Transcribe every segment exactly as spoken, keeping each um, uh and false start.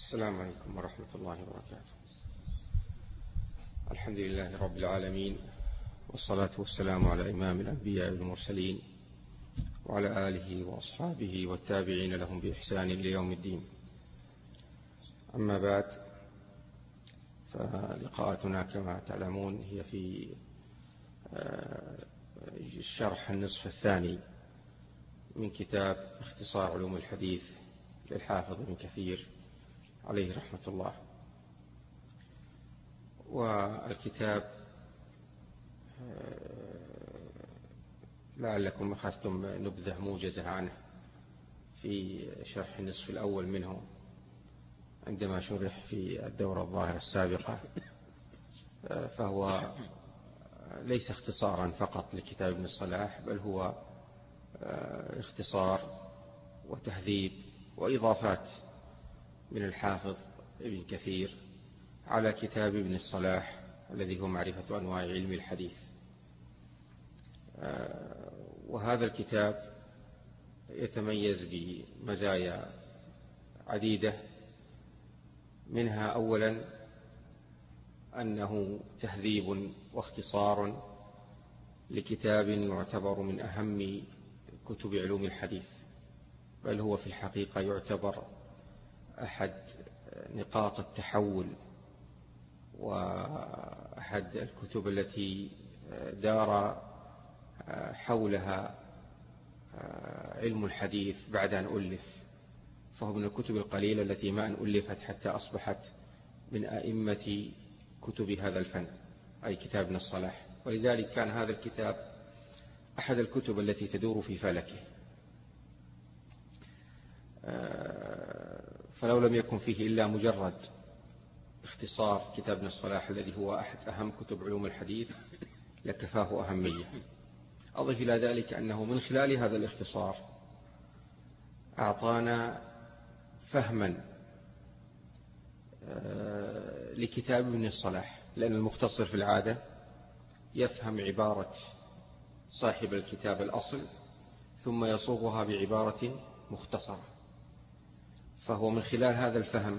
السلام عليكم ورحمة الله وبركاته. الحمد لله رب العالمين، والصلاة والسلام على إمام الأنبياء والمرسلين وعلى آله وأصحابه والتابعين لهم بإحسان ليوم الدين. أما بعد، فلقاءاتنا كما تعلمون هي في شرح النصف الثاني من كتاب اختصار علوم الحديث للحافظ ابن كثير عليه رحمة الله. والكتاب لعلكم أخذتم نبذة موجزة عنه في شرح النصف الأول منه عندما شرح في الدورة الظاهرة السابقة، فهو ليس اختصارا فقط لكتاب ابن الصلاح، بل هو اختصار وتهذيب وإضافات من الحافظ ابن كثير على كتاب ابن الصلاح الذي هو معرفة أنواع علم الحديث. وهذا الكتاب يتميز بمزايا عديدة، منها أولا أنه تهذيب واختصار لكتاب يعتبر من أهم كتب علوم الحديث، بل هو في الحقيقة يعتبر أحد نقاط التحول وأحد الكتب التي دار حولها علم الحديث بعد أن ألف، فهو من الكتب القليلة التي ما أن ألفت حتى أصبحت من أئمة كتب هذا الفن، أي كتاب ابن الصلاح. ولذلك كان هذا الكتاب أحد الكتب التي تدور في فلكه، فلو لم يكن فيه إلا مجرد اختصار كتاب ابن الصلاح الذي هو أحد أهم كتب علوم الحديث لكفاه أهمية. أضف إلى ذلك أنه من خلال هذا الاختصار أعطانا فهما لكتاب ابن الصلاح، لأن المختصر في العادة يفهم عبارة صاحب الكتاب الأصل ثم يصوغها بعبارة مختصرة، فهو من خلال هذا الفهم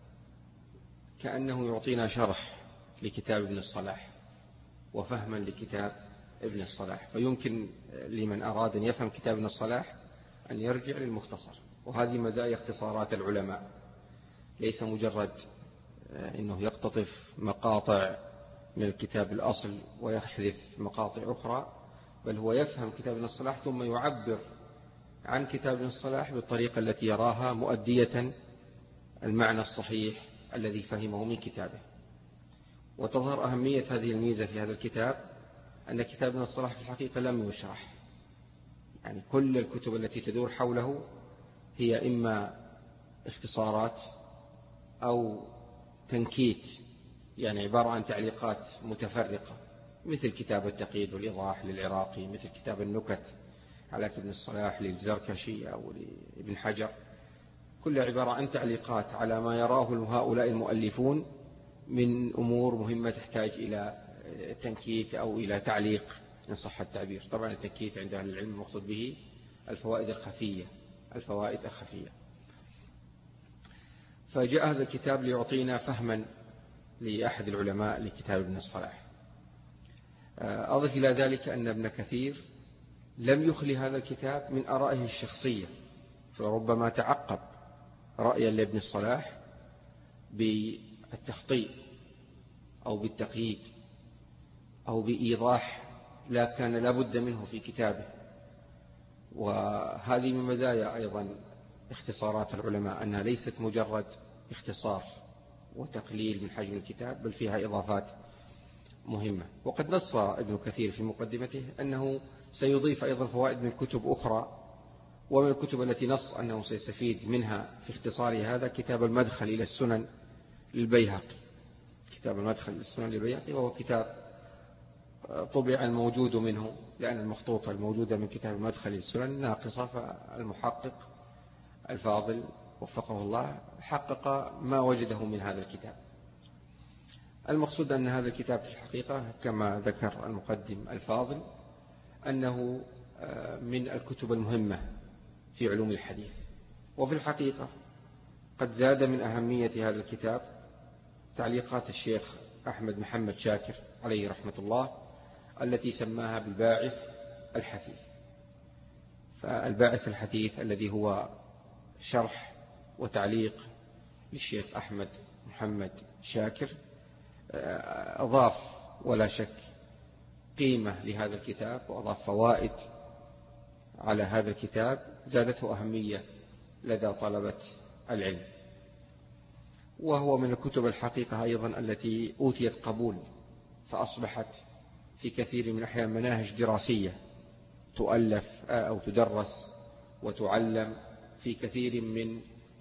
كأنه يعطينا شرح لكتاب ابن الصلاح وفهما لكتاب ابن الصلاح. فيمكن لمن أراد أن يفهم كتاب ابن الصلاح أن يرجع للمختصر. وهذه مزايا اختصارات العلماء، ليس مجرد أنه يقتطف مقاطع من الكتاب الأصل ويحذف مقاطع أخرى، بل هو يفهم كتاب ابن الصلاح ثم يعبر عن كتاب ابن الصلاح بالطريقة التي يراها مؤدية المعنى الصحيح الذي فهمه من كتابه. وتظهر أهمية هذه الميزة في هذا الكتاب أن كتاب ابن الصلاح في الحقيقة لم يشرح، يعني كل الكتب التي تدور حوله هي إما اختصارات أو تنكيت، يعني عبارة عن تعليقات متفرقة، مثل كتاب التقييد والإيضاح للعراقي، مثل كتاب النكت على ابن الصلاح للزركشي أو لابن حجر، كل عبارة عن تعليقات على ما يراه هؤلاء المؤلفون من أمور مهمة تحتاج إلى تنكيت أو إلى تعليق إن صح التعبير. طبعا التنكيت عند أهل العلم المقصود به الفوائد الخفية الفوائد الخفية فجاء هذا الكتاب ليعطينا فهما لأحد العلماء لكتاب ابن الصلاح. أضف إلى ذلك أن ابن كثير لم يخلي هذا الكتاب من آرائه الشخصية، فربما تعقب رأيا لابن الصلاح بالتخطيء أو بالتقييد أو بإيضاح لا كان لابد منه في كتابه. وهذه من مزايا أيضا اختصارات العلماء، أنها ليست مجرد اختصار وتقليل من حجم الكتاب، بل فيها إضافات مهمة. وقد نص ابن كثير في مقدمته أنه سيضيف أيضا فوائد من كتب أخرى، ومن الكتب التي نص أنه سيستفيد منها في اختصار هذا كتاب المدخل إلى السنن للبيهقي. كتاب المدخل إلى السنن للبيهقي وهو كتاب طبع الموجود منه، لأن المخطوطة الموجودة من كتاب المدخل إلى السنن ناقصة، فالمحقق الفاضل وفقه الله حقق ما وجده من هذا الكتاب. المقصود أن هذا الكتاب في الحقيقة كما ذكر المقدم الفاضل أنه من الكتب المهمة في علوم الحديث. وفي الحقيقة قد زاد من أهمية هذا الكتاب تعليقات الشيخ أحمد محمد شاكر عليه رحمة الله التي سماها بالباعث الحثيث. فالباعث الحثيث الذي هو شرح وتعليق للشيخ أحمد محمد شاكر أضاف ولا شك قيمة لهذا الكتاب، وأضاف فوائد على هذا الكتاب زادته أهمية لدى طلبة العلم. وهو من الكتب الحقيقة أيضا التي أوتيت قبول، فأصبحت في كثير من الأحيان مناهج دراسية تؤلف أو تدرس وتعلم في كثير من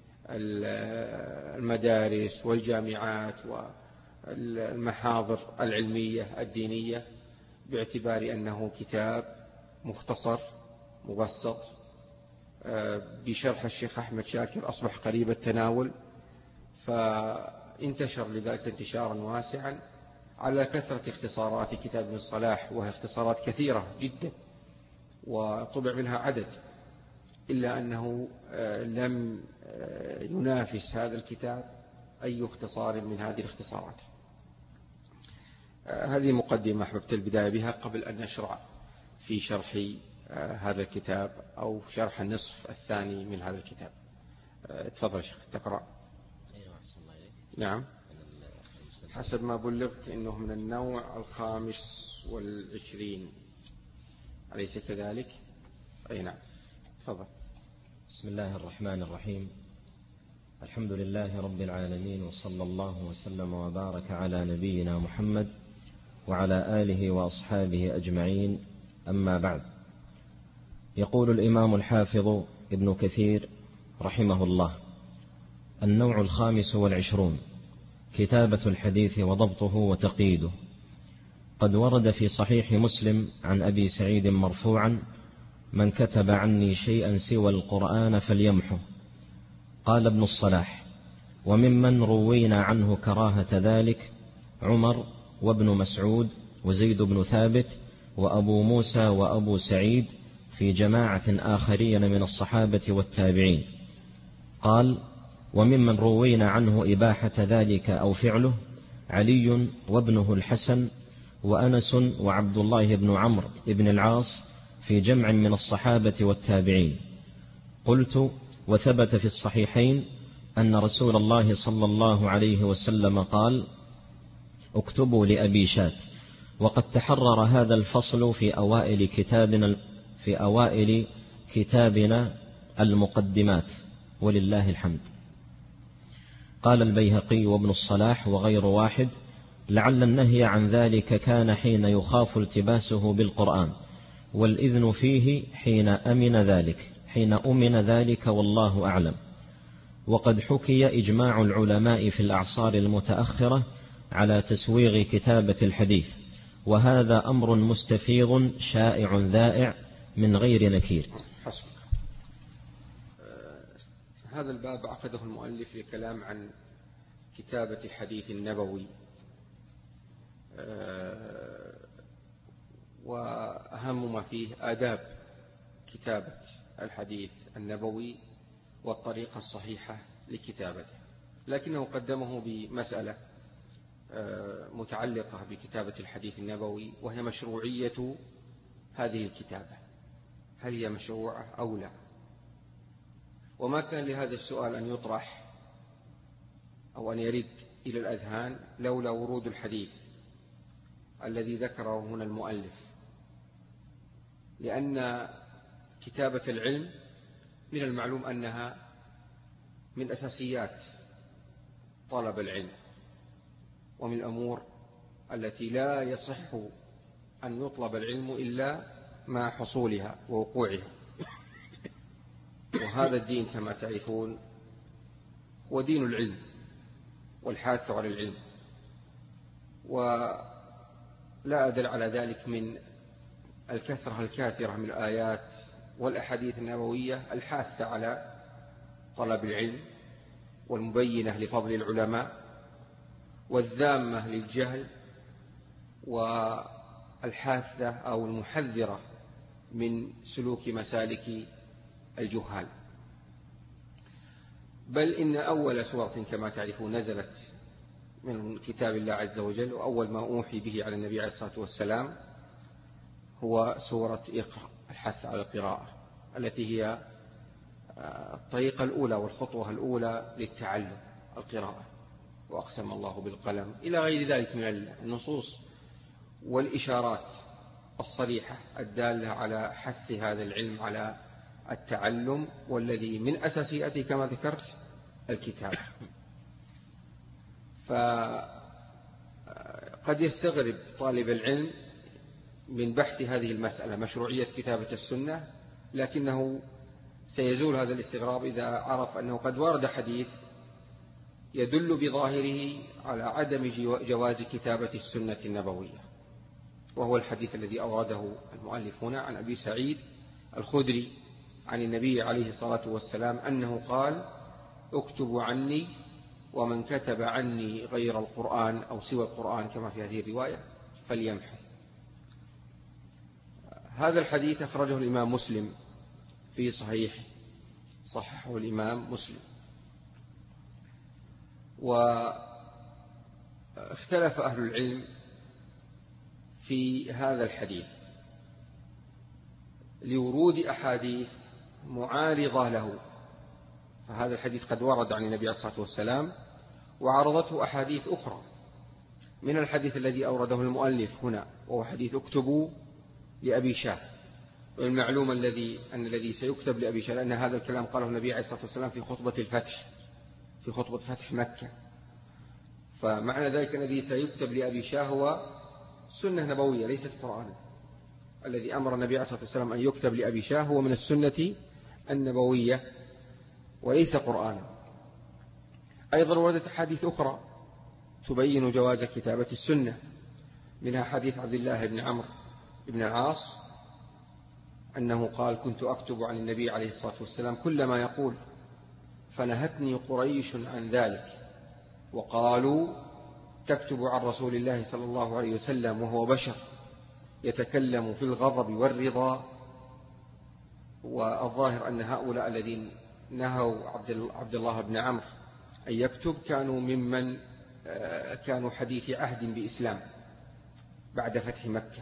المدارس والجامعات والمحاضر العلمية الدينية، باعتبار أنه كتاب مختصر مبسط بشرح الشيخ أحمد شاكر أصبح قريب التناول، فانتشر لذلك انتشارا واسعا على كثرة اختصارات كتاب ابن الصلاح، وهي اختصارات كثيرة جدا وطبع منها عدد، إلا أنه لم ينافس هذا الكتاب أي اختصار من هذه الاختصارات. هذه مقدمة أحببت البداية بها قبل أن نشرع في شرح هذا الكتاب أو شرح النصف الثاني من هذا الكتاب. تفضل شيخ تقرأ. نعم، حسب ما بلغت إنه من النوع الخامس والعشرين، أليس كذلك؟ أي نعم، تفضل. بسم الله الرحمن الرحيم. الحمد لله رب العالمين، وصلى الله وسلم وبارك على نبينا محمد وعلى آله وأصحابه أجمعين، أما بعد. يقول الإمام الحافظ ابن كثير رحمه الله: النوع الخامس والعشرون، كتابة الحديث وضبطه وتقييده. قد ورد في صحيح مسلم عن أبي سعيد مرفوعا: من كتب عني شيئا سوى القرآن فليمحه. قال ابن الصلاح: وممن روينا عنه كراهة ذلك عمر وابن مسعود وزيد بن ثابت وأبو موسى وأبو سعيد في جماعة آخرين من الصحابة والتابعين. قال: وممن روينا عنه إباحة ذلك أو فعله علي وابنه الحسن وأنس وعبد الله بن عمرو بن العاص في جمع من الصحابة والتابعين. قلت: وثبت في الصحيحين أن رسول الله صلى الله عليه وسلم قال: اكتبوا لأبي شات. وقد تحرر هذا الفصل في أوائل كتابنا في أوائل كتابنا المقدمات، ولله الحمد. قال البيهقي وابن الصلاح وغير واحد: لعل النهي عن ذلك كان حين يخاف التباسه بالقرآن، والإذن فيه حين أمن ذلك حين أمن ذلك والله أعلم. وقد حكي إجماع العلماء في الأعصار المتأخرة على تسويغ كتابة الحديث، وهذا أمر مستفيض شائع ذائع من غير نكير. حسبك. آه هذا الباب عقده المؤلف لكلام عن كتابة الحديث النبوي، آه وأهم ما فيه آداب كتابة الحديث النبوي والطريقة الصحيحة لكتابته، لكنه قدمه بمسألة متعلقة بكتابة الحديث النبوي، وهي مشروعية هذه الكتابة، هل هي مشروعة أو لا؟ وما كان لهذا السؤال أن يطرح أو أن يرد إلى الأذهان لولا ورود الحديث الذي ذكره هنا المؤلف، لأن كتابة العلم من المعلوم أنها من أساسيات طلب العلم، ومن الأمور التي لا يصح أن يطلب العلم إلا مع حصولها ووقوعها. وهذا الدين كما تعرفون هو دين العلم والحاث على العلم، ولا أدل على ذلك من الكثرة الكاثرة من الآيات والأحاديث النبوية الحاثة على طلب العلم والمبينة لفضل العلماء والذامة للجهل والحاثة أو المحذرة من سلوك مسالك الجهال. بل إن أول سورة كما تعرفون نزلت من كتاب الله عز وجل، وأول ما أوحي به على النبي عليه الصلاة والسلام هو سورة اقرأ، الحث على القراءة، التي هي الطريقة الأولى والخطوة الأولى للتعلم، القراءة. وأقسم الله بالقلم إلى غير ذلك من النصوص والإشارات الصريحة الدالة على حث هذا العلم على التعلم، والذي من أساسياته كما ذكرت الكتاب. فقد يستغرب طالب العلم من بحث هذه المسألة، مشروعية كتابة السنة، لكنه سيزول هذا الاستغراب إذا عرف أنه قد ورد حديث يدل بظاهره على عدم جواز كتابة السنة النبوية، وهو الحديث الذي أورده المؤلف هنا عن أبي سعيد الخدري عن النبي عليه الصلاة والسلام أنه قال: اكتبوا عني، ومن كتب عني غير القرآن أو سوى القرآن كما في هذه الرواية فليمحو. هذا الحديث أخرجه الإمام مسلم في صحيحه، صححه الإمام مسلم. واختلف أهل العلم في هذا الحديث لورود أحاديث معارضة له. فهذا الحديث قد ورد عن النبي عليه الصلاة والسلام، وعرضته أحاديث أخرى من الحديث الذي أورده المؤلف هنا، وهو حديث اكتبوا لأبي شاه. والمعلوم الذي أن الذي سيكتب لأبي شاه، لأن هذا الكلام قاله النبي عليه الصلاة والسلام في خطبة الفتح، في خطبة فتح مكة. فمعنى ذلك الذي سيكتب لأبي شاه هو سنة نبوية ليست قرآن. الذي أمر النبي عليه الصلاة والسلام أن يكتب لأبي شاه هو من السنة النبوية وليس قرآن. أيضا وردت حديث أخرى تبين جواز كتابة السنة، منها حديث عبد الله بن عمرو بن العاص أنه قال: كنت أكتب عن النبي عليه الصلاة والسلام كل ما يقول، فنهتني قريش عن ذلك، وقالوا: تكتب عن رسول الله صلى الله عليه وسلم وهو بشر يتكلم في الغضب والرضا. والظاهر أن هؤلاء الذين نهوا عبد الله بن عمرو أن يكتب كانوا ممن كانوا حديث عهد بإسلام بعد فتح مكة،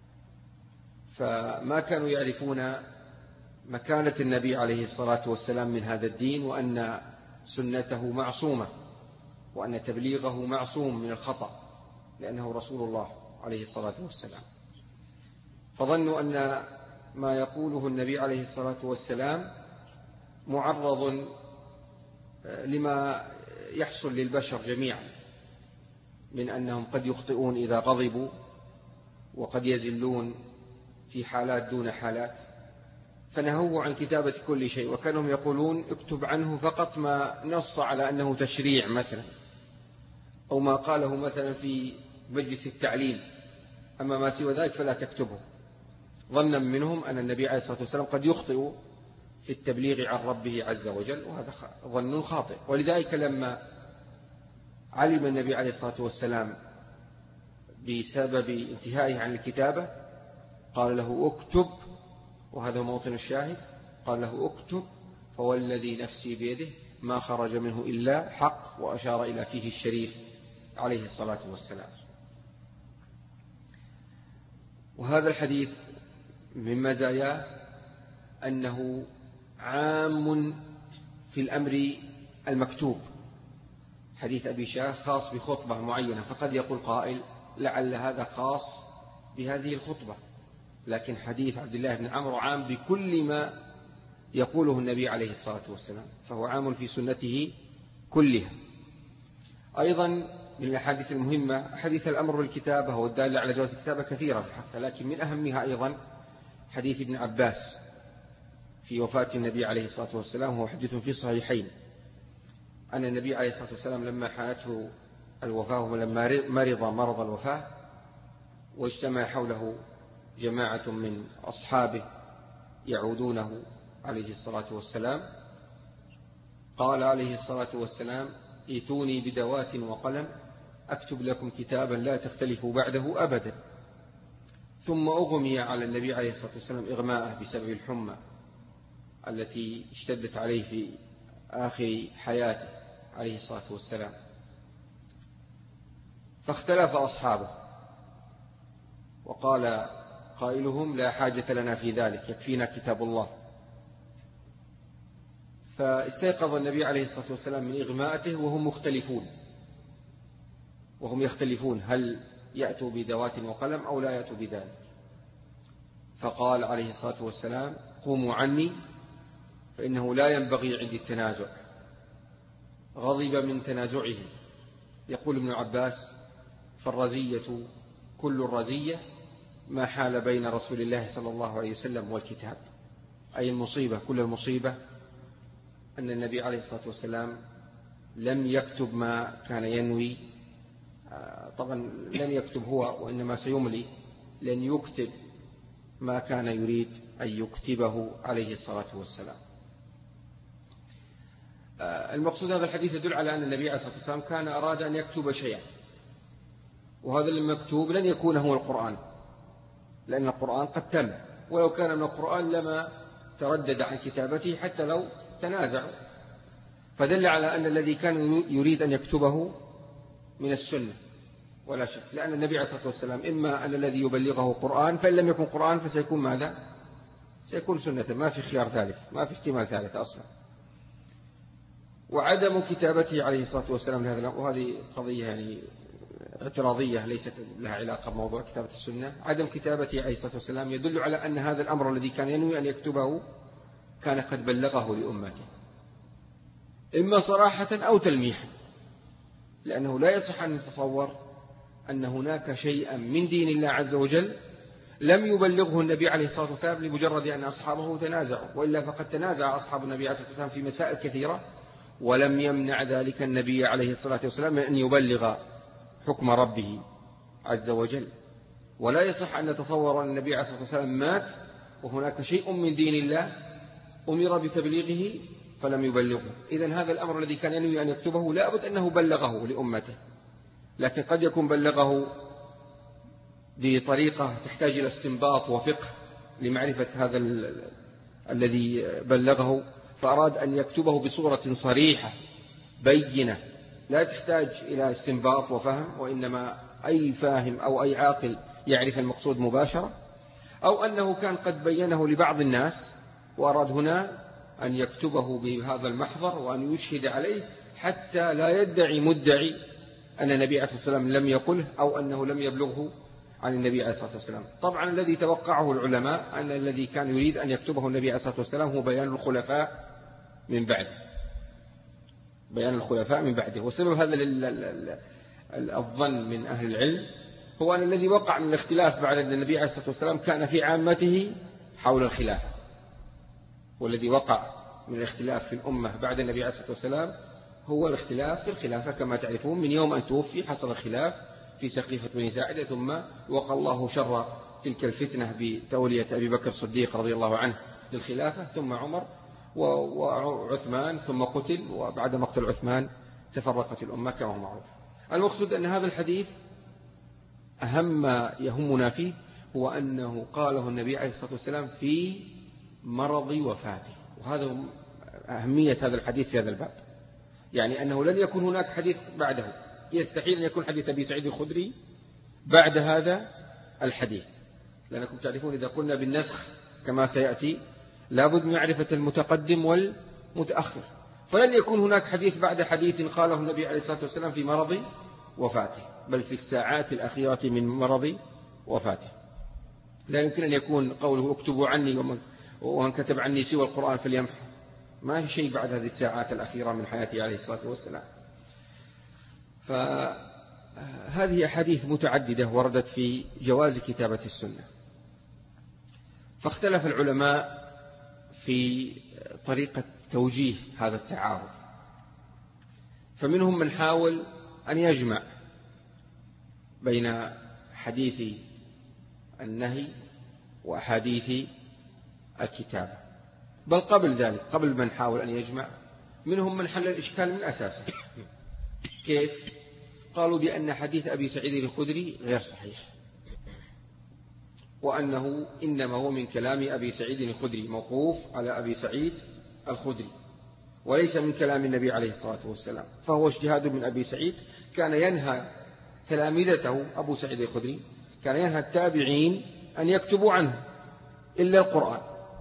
فما كانوا يعرفون مكانة النبي عليه الصلاة والسلام من هذا الدين، وأن سنته معصومة، وأن تبليغه معصوم من الخطأ، لأنه رسول الله عليه الصلاة والسلام. فظنوا أن ما يقوله النبي عليه الصلاة والسلام معرض لما يحصل للبشر جميعا من أنهم قد يخطئون إذا غضبوا، وقد يزلون في حالات دون حالات، فنهوا عن كتابة كل شيء. وكانوا يقولون: اكتب عنه فقط ما نص على أنه تشريع مثلا، أو ما قاله مثلا في مجلس التعليم، أما ما سوى ذلك فلا تكتبه، ظنا منهم أن النبي عليه الصلاة والسلام قد يخطئ في التبليغ عن ربه عز وجل، وهذا ظن خاطئ. ولذلك لما علم النبي عليه الصلاة والسلام بسبب انتهائه عن الكتابة قال له: اكتب، وهذا موطن الشاهد، قال له: اكتب فوالذي نفسي بيده ما خرج منه إلا حق، وأشار إلى فيه الشريف عليه الصلاة والسلام. وهذا الحديث من مزاياه أنه عام في الأمر المكتوب. حديث أبي شاه خاص بخطبة معينة، فقد يقول قائل: لعل هذا خاص بهذه الخطبة، لكن حديث عبد الله بن عمرو عام بكل ما يقوله النبي عليه الصلاة والسلام، فهو عام في سنته كلها. أيضا من الأحاديث المهمة حديث الأمر بالكتابة والدالة على جواز الكتابة كثيرة في الحق، لكن من أهمها أيضا حديث ابن عباس في وفاة النبي عليه الصلاة والسلام، وهو حديث في الصحيحين، أن النبي عليه الصلاة والسلام لما حانته الوفاة ولما مرض مرض الوفاة واجتمع حوله جماعة من أصحابه يعودونه عليه الصلاة والسلام، قال عليه الصلاة والسلام: ائتوني بدوات وقلم أكتب لكم كتابا لا تختلفوا بعده أبدا. ثم أغمي على النبي عليه الصلاة والسلام إغماءه بسبب الحمى التي اشتدت عليه في آخر حياته عليه الصلاة والسلام. فاختلف أصحابه، وقال قائلهم لا حاجة لنا في ذلك، يكفينا كتاب الله. فاستيقظ النبي عليه الصلاة والسلام من إغماءته وهم مختلفون، وهم يختلفون هل يأتوا بدوات وقلم أو لا يأتوا بذلك. فقال عليه الصلاة والسلام قوموا عني فإنه لا ينبغي عندي التنازع. غضب من تنازعهم. يقول ابن عباس فالرزية كل الرزية ما حال بين رسول الله صلى الله عليه وسلم والكتاب، أي المصيبة كل المصيبة أن النبي عليه الصلاة والسلام لم يكتب ما كان ينوي. طبعا لن يكتب هو، وإنما سيملي، لن يكتب ما كان يريد أن يكتبه عليه الصلاة والسلام. المقصود هذا الحديث يدل على أن النبي عليه الصلاة والسلام كان أراد أن يكتب شيئا، وهذا المكتوب لن يكون هو القرآن، لأن القرآن قد تم، ولو كان من القرآن لما تردد عن كتابته حتى لو تنازعوا. فدل على أن الذي كان يريد أن يكتبه من السنة ولا شك، لأن النبي عليه الصلاة والسلام إما أن الذي يبلغه قرآن، فإن لم يكن قرآن فسيكون ماذا؟ سيكون سنة، ما في خيار ثالث، ما في احتمال ثالث أصلا. وعدم كتابته عليه الصلاة والسلام لهذا، وهذه قضية يعني اعتراضية ليست لها علاقة بموضوع كتابة السنة. عدم كتابته عليه الصلاة والسلام يدل على أن هذا الأمر الذي كان ينوي أن يكتبه كان قد بلغه لأمته، إما صراحة أو تلميحا، لأنه لا يصح أن نتصور أن هناك شيئا من دين الله عز وجل لم يبلغه النبي عليه الصلاة والسلام لمجرد أن أصحابه تنازعوا، وإلا فقد تنازع أصحاب النبي عليه الصلاة والسلام في مسائل كثيرة، ولم يمنع ذلك النبي عليه الصلاة والسلام من أن يبلغ حكم ربه عز وجل. ولا يصح أن نتصور أن النبي عليه الصلاة والسلام مات وهناك شيء من دين الله أمر بتبليغه فلم يبلغه. إذن هذا الأمر الذي كان ينوي أن يكتبه لا بد أنه بلغه لأمته، لكن قد يكون بلغه بطريقة تحتاج إلى استنباط وفقه لمعرفة هذا الذي بلغه، فأراد أن يكتبه بصورة صريحة بينة لا تحتاج إلى استنباط وفهم، وإنما أي فاهم أو أي عاقل يعرف المقصود مباشرة. أو أنه كان قد بينه لبعض الناس وأراد هنا أن يكتبه بهذا المحضر وأن يشهد عليه حتى لا يدعي مدعي أن النبي عليه الصلاة والسلام لم يقله أو أنه لم يبلغه عن النبي عليه الصلاة والسلام. طبعا الذي توقعه العلماء أن الذي كان يريد أن يكتبه النبي عليه الصلاة والسلام هو بيان الخلفاء من بعده، بيان الخلفاء من بعده. وسبب هذا الظن من أهل العلم هو أن الذي وقع من الاختلاف بعد النبي عليه الصلاة والسلام كان في عامته حول الخلافة، والذي وقع من الاختلاف في الأمة بعد النبي عليه الصلاة والسلام هو الاختلاف في الخلافة. كما تعرفون من يوم أن توفي حصل الخلاف في سقيفة بني ساعدة، ثم وقى الله شر تلك الفتنة بتولية أبي بكر الصديق رضي الله عنه للخلافة، ثم عمر وعثمان، ثم قتل، وبعد مقتل عثمان تفرقت الأمة كما هو معروف. المقصود أن هذا الحديث أهم ما يهمنا فيه هو أنه قاله النبي عليه الصلاة والسلام في مرض وفاته، وهذا أهمية هذا الحديث في هذا الباب، يعني أنه لن يكون هناك حديث بعده، يستحيل أن يكون حديث أبي سعيد الخدري بعد هذا الحديث، لأنكم تعرفون إذا قلنا بالنسخ كما سيأتي لابد من معرفة المتقدم والمتأخر، فلن يكون هناك حديث بعد حديث قاله النبي عليه الصلاة والسلام في مرض وفاته، بل في الساعات الأخيرة من مرض وفاته. لا يمكن أن يكون قوله اكتبوا عني ومن, ومن كتب عني سوى القرآن فليمحو، ما في شيء بعد هذه الساعات الأخيرة من حياته عليه الصلاة والسلام. فهذه أحاديث متعددة وردت في جواز كتابة السنة. فاختلف العلماء في طريقة توجيه هذا التعارض، فمنهم من حاول أن يجمع بين حديث النهي وأحاديث الكتابة، بل قبل ذلك قبل من حاول أن يجمع منهم من حل الإشكال من أساسه. كيف؟ قالوا بأن حديث أبي سعيد الخدري غير صحيح، وأنه إنما هو من كلام أبي سعيد الخدري موقوف على أبي سعيد الخدري، وليس من كلام النبي عليه الصلاة والسلام، فهو اجتهاد من أبي سعيد. كان ينهى تلامذته أبو سعيد الخدري كان ينهى التابعين أن يكتبوا عنه إلا القرآن،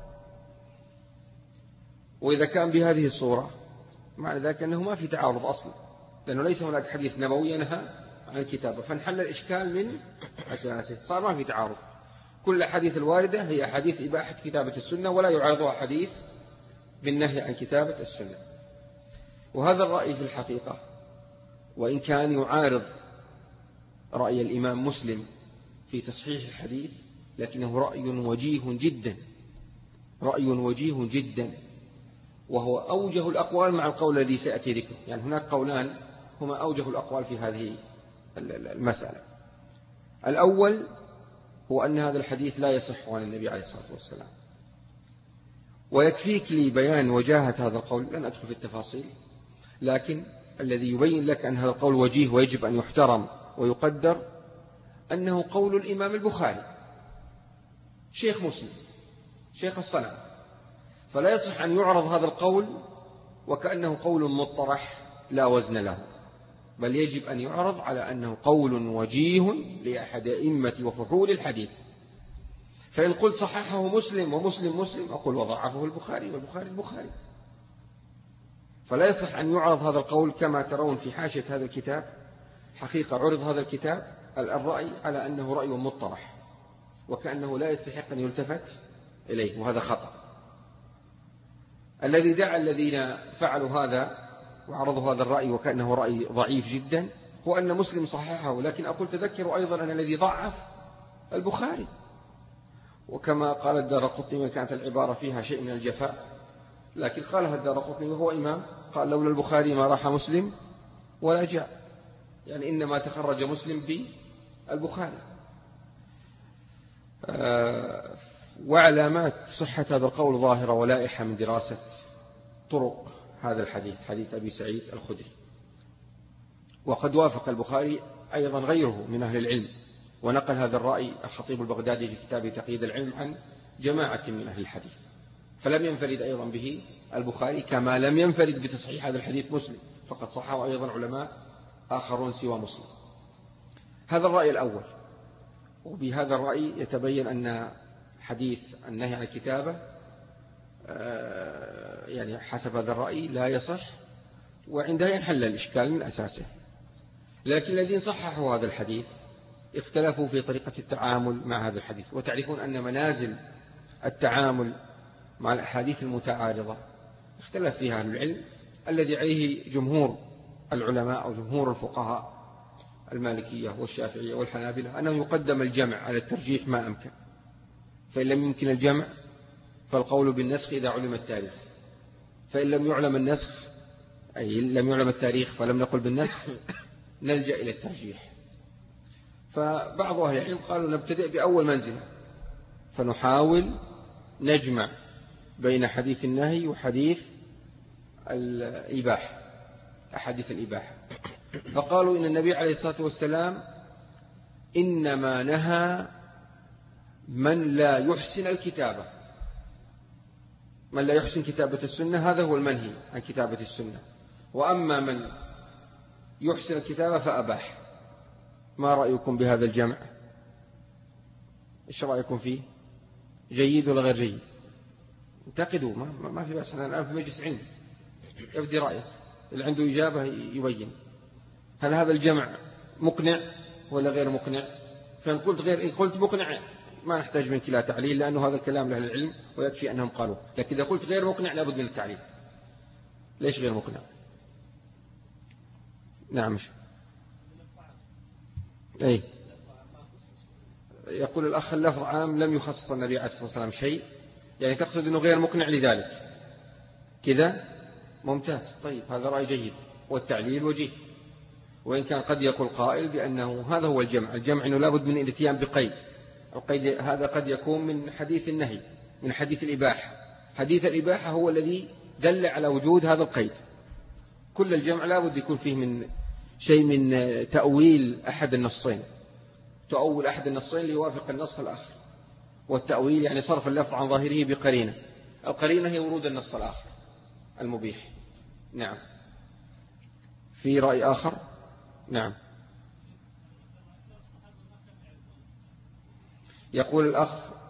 وإذا كان بهذه الصورة معنى ذلك أنه ما في تعارض أصلا، لأنه ليس هناك حديث نبوي ينهى عن الكتابة، فانحل الإشكال من أساسه، صار ما في تعارض. كل حديث الواردة هي حديث إباحة كتابة السنة، ولا يعارضها حديث بالنهي عن كتابة السنة. وهذا الرأي في الحقيقة وإن كان يعارض رأي الإمام مسلم في تصحيح الحديث، لكنه رأي وجيه جدا، رأي وجيه جدا، وهو أوجه الأقوال مع القول الذي سيأتي ذكره. يعني هناك قولان هما أوجه الأقوال في هذه المسألة. الأول هو أن هذا الحديث لا يصح عن النبي عليه الصلاة والسلام، ويكفيك لي بيان وجاهة هذا القول، لن أدخل في التفاصيل، لكن الذي يبين لك أن هذا القول وجيه ويجب أن يحترم ويقدر أنه قول الإمام البخاري شيخ مسلم شيخ الصنعة، فلا يصح أن يعرض هذا القول وكأنه قول مطرح لا وزن له، بل يجب أن يعرض على أنه قول وجيه لأحد أئمة وفحول الحديث. فإن قلت صححه مسلم ومسلم مسلم أقول وضعفه البخاري والبخاري البخاري. فلا يصح أن يعرض هذا القول كما ترون في حاشية هذا الكتاب. حقيقة عرض هذا الكتاب الرأي على أنه رأي مطرح، وكأنه لا يستحق أن يلتفت إليه، وهذا خطأ. الذي دعا الذين فعلوا هذا وعرضوا هذا الرأي وكأنه رأي ضعيف جدا هو أن مسلم صححه، لكن أقول تذكروا أيضا أن الذي ضعف البخاري، وكما قال الدارقطني كانت العبارة فيها شيء من الجفاء، لكن قالها الدارقطني وهو إمام، قال لولا البخاري ما راح مسلم ولا جاء، يعني إنما تخرج مسلم بالبخاري. آه وعلامات صحة هذا القول ظاهرة ولائحة من دراسة طرق هذا الحديث، حديث أبي سعيد الخدري. وقد وافق البخاري أيضا غيره من أهل العلم، ونقل هذا الرأي الخطيب البغدادي في كتابه تقييد العلم عن جماعة من أهل الحديث، فلم ينفرد أيضا به البخاري، كما لم ينفرد بتصحيح هذا الحديث مسلم، فقد صححه أيضا علماء آخرون سوى مسلم. هذا الرأي الأول. وبهذا الرأي يتبين أن حديث النهي عن الكتابة يعني حسب هذا الرأي لا يصح، وعندها ينحل الإشكال من أساسه. لكن الذين صححوا هذا الحديث اختلفوا في طريقة التعامل مع هذا الحديث. وتعرفون أن منازل التعامل مع الأحاديث المتعارضة اختلف فيها أهل العلم. الذي عليه جمهور العلماء أو جمهور الفقهاء المالكية والشافعية والحنابلة أنه يقدم الجمع على الترجيح ما أمكن، فإن لم يمكن الجمع فالقول بالنسخ إذا علم التاريخ، فإن لم يعلم النسخ أي لم يعلم التاريخ فلم نقل بالنسخ نلجأ إلى الترجيح. فبعض أهل العلم قالوا نبتدئ بأول منزلة، فنحاول نجمع بين حديث النهي وحديث الإباحة، أحاديث الإباحة. فقالوا إن النبي عليه الصلاة والسلام إنما نهى من لا يحسن الكتابة، من لا يحسن كتابة السنة هذا هو المنهي عن كتابة السنة، وأما من يحسن الكتابة فأباح. ما رأيكم بهذا الجمع؟ إيش رأيكم فيه؟ جيد ولا غير جيد؟ انتقدوا، ما, ما في بأس. أنا الآن في مجلس علم، يبدي رأيك، اللي عنده إجابة يبين. هل هذا الجمع مقنع ولا غير مقنع؟ فإن قلت غير إن قلت مقنع ما نحتاج منك لا تعليل، لأنه هذا الكلام لأهل العلم ويكفي أنهم قالوا. لكن إذا قلت غير مقنع لابد من التعليل. ليش غير مقنع؟ نعم. أي يقول الأخ اللفظ عام لم يخصص النبي عليه الصلاة والسلام شيء، يعني تقصد أنه غير مقنع لذلك كذا؟ ممتاز. طيب هذا رأي جيد، والتعليل وجيه. وإن كان قد يقول قائل بأنه هذا هو الجمع، الجمع أنه لابد من الاتيان بقيد، القيد هذا قد يكون من حديث النهي، من حديث الإباحة. حديث الإباحة هو الذي دل على وجود هذا القيد. كل الجمع لابد يكون فيه من شيء من تأويل أحد النصين، تأول أحد النصين ليوافق النص الآخر. والتأويل يعني صرف اللفظ عن ظاهره بقرينة، القرينة هي ورود النص الآخر المبيح. نعم. في رأي آخر؟ نعم. يقول الأخ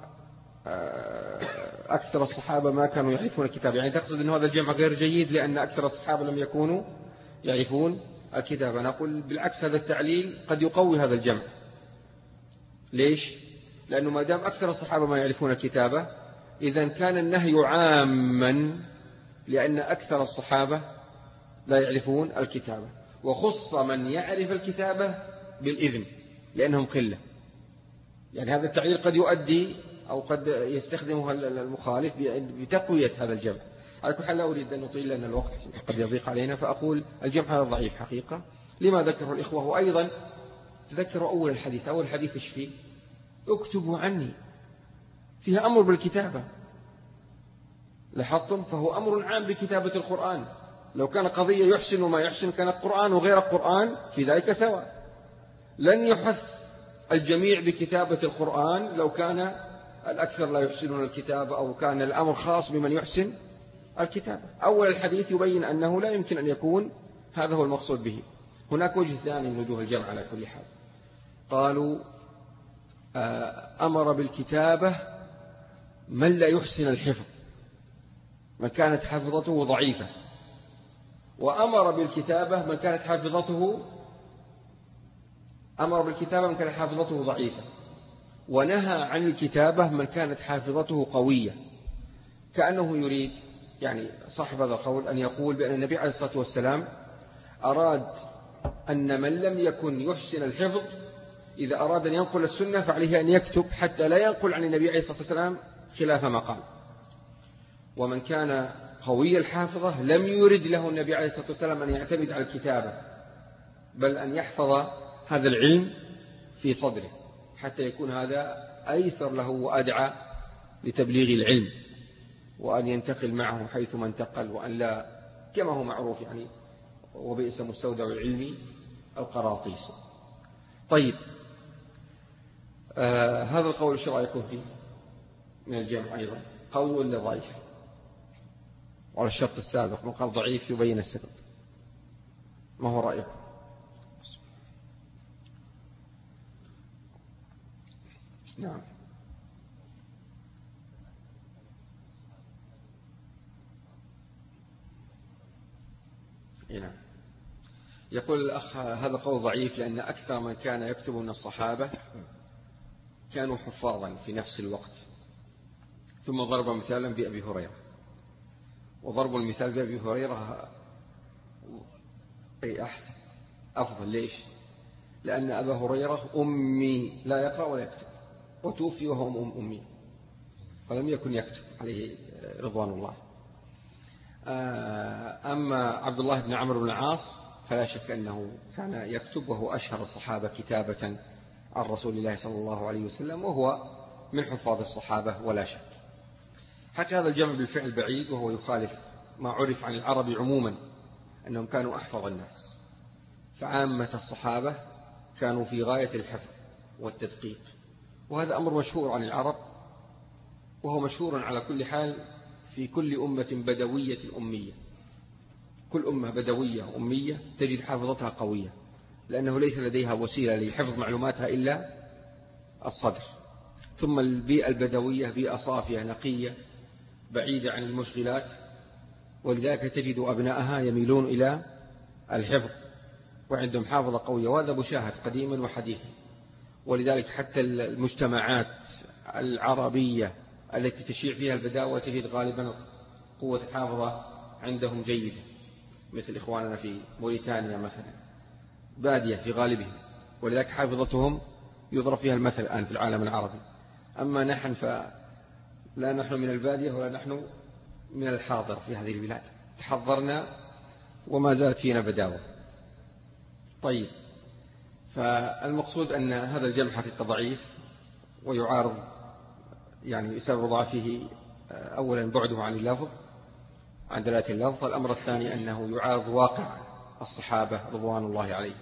أكثر الصحابة ما كانوا يعرفون الكتاب، يعني تقصد أن هذا الجمع غير جيد لأن أكثر الصحابة لم يكونوا يعرفون الكتاب. أنا أقول بالعكس، هذا التعليل قد يقوي هذا الجمع. ليش؟ لأنه ما دام أكثر الصحابة ما يعرفون الكتابة، إذن كان النهي عاما لأن أكثر الصحابة لا يعرفون الكتابة، وخص من يعرف الكتابة بالإذن لأنهم قلة. يعني هذا التعليل قد يؤدي أو قد يستخدمه المخالف بتقوية هذا الجمع. على كل حال لا أريد أن نطيل لأن الوقت قد يضيق علينا، فأقول الجمع هذا ضعيف حقيقة لما ذكره الإخوة. وأيضا تذكروا أول الحديث، أول الحديث إيش فيه؟ اكتبوا عني، فيها أمر بالكتابة. لاحظتم؟ فهو أمر عام بكتابة القرآن. لو كان قضية يحسن وما يحسن كان القرآن وغير القرآن في ذلك سواء. لن يحث الجميع بكتابة القرآن لو كان الأكثر لا يحسنون الكتابة أو كان الأمر خاص بمن يحسن الكتابة. أول الحديث يبين أنه لا يمكن أن يكون هذا هو المقصود به. هناك وجه ثاني من وجوه الجمع على كل حال. قالوا أمر بالكتابة من لا يحسن الحفظ، من كانت حافظته ضعيفة، وأمر بالكتابة من كانت حافظته أمر بالكتابة من كانت حافظته ضعيفة، ونهى عن الكتابة من كانت حافظته قوية. كأنه يريد يعني صاحب هذا القول أن يقول بأن النبي عليه الصلاة والسلام أراد أن من لم يكن يحسن الحفظ إذا أراد أن ينقل السنة فعليه أن يكتب حتى لا ينقل عن النبي عليه الصلاة والسلام خلاف ما قال. ومن كان قوي الحافظة لم يرد له النبي عليه الصلاة والسلام أن يعتمد على الكتابة، بل أن يحفظ هذا العلم في صدره حتى يكون هذا أيسر له وأدعى لتبليغ العلم، وأن ينتقل معه حيثما انتقل، وأن لا كما هو معروف يعني وبئس مستودع العلم القراطيس. طيب آه هذا القول ايش رأيكم فيه من الجمع؟ أيضا قول ولا ضعيف؟ وعلى الشرط السابق من قال ضعيف يبين السبب. ما هو رأيكم؟ نعم. نعم. يقول الأخ هذا قول ضعيف لأن أكثر من كان يكتب من الصحابة كانوا حفاظا في نفس الوقت. ثم ضرب مثالا بأبي هريرة، وضرب المثال بأبي هريرة أي أحسن أفضل. ليش؟ لأن أبا هريرة أمي لا يقرأ ولا يكتب، وتوفي وهو أمي، فلم يكن يكتب عليه رضوان الله. أما عبد الله بن عمرو بن العاص فلا شك أنه كان يكتب، وهو أشهر الصحابة كتابة عن رسول الله صلى الله عليه وسلم، وهو من حفاظ الصحابة ولا شك. حتى هذا الجمع بالفعل بعيد، وهو يخالف ما عرف عن العرب عموما أنهم كانوا أحفظ الناس، فعامة الصحابة كانوا في غاية الحفظ والتدقيق، وهذا أمر مشهور عن العرب، وهو مشهور على كل حال في كل أمة بدوية أمية. كل أمة بدوية أمية تجد حافظتها قوية، لأنه ليس لديها وسيلة لحفظ معلوماتها إلا الصدر. ثم البيئة البدوية بيئة صافية نقية بعيدة عن المشغلات، ولذلك تجد أبنائها يميلون إلى الحفظ وعندهم حافظة قوية، وهذا مشاهد قديما وحديثا. ولذلك حتى المجتمعات العربية التي تشيع فيها البداوة تجد غالبا قوة الحافظة عندهم جيدة، مثل إخواننا في موريتانيا مثلا، بادية في غالبهم، ولذلك حافظتهم يضرب فيها المثل الآن في العالم العربي. أما نحن فلا نحن من البادية ولا نحن من الحاضر في هذه البلاد، تحضرنا وما زالت فينا بداوة. طيب، فالمقصود أن هذا الجمع حقيقة ضعيف، ويعارض يعني سبب ضعفه أولا بعده عن اللفظ، عن دلالة اللفظ. الأمر الثاني أنه يعارض واقع الصحابة رضوان الله عليهم.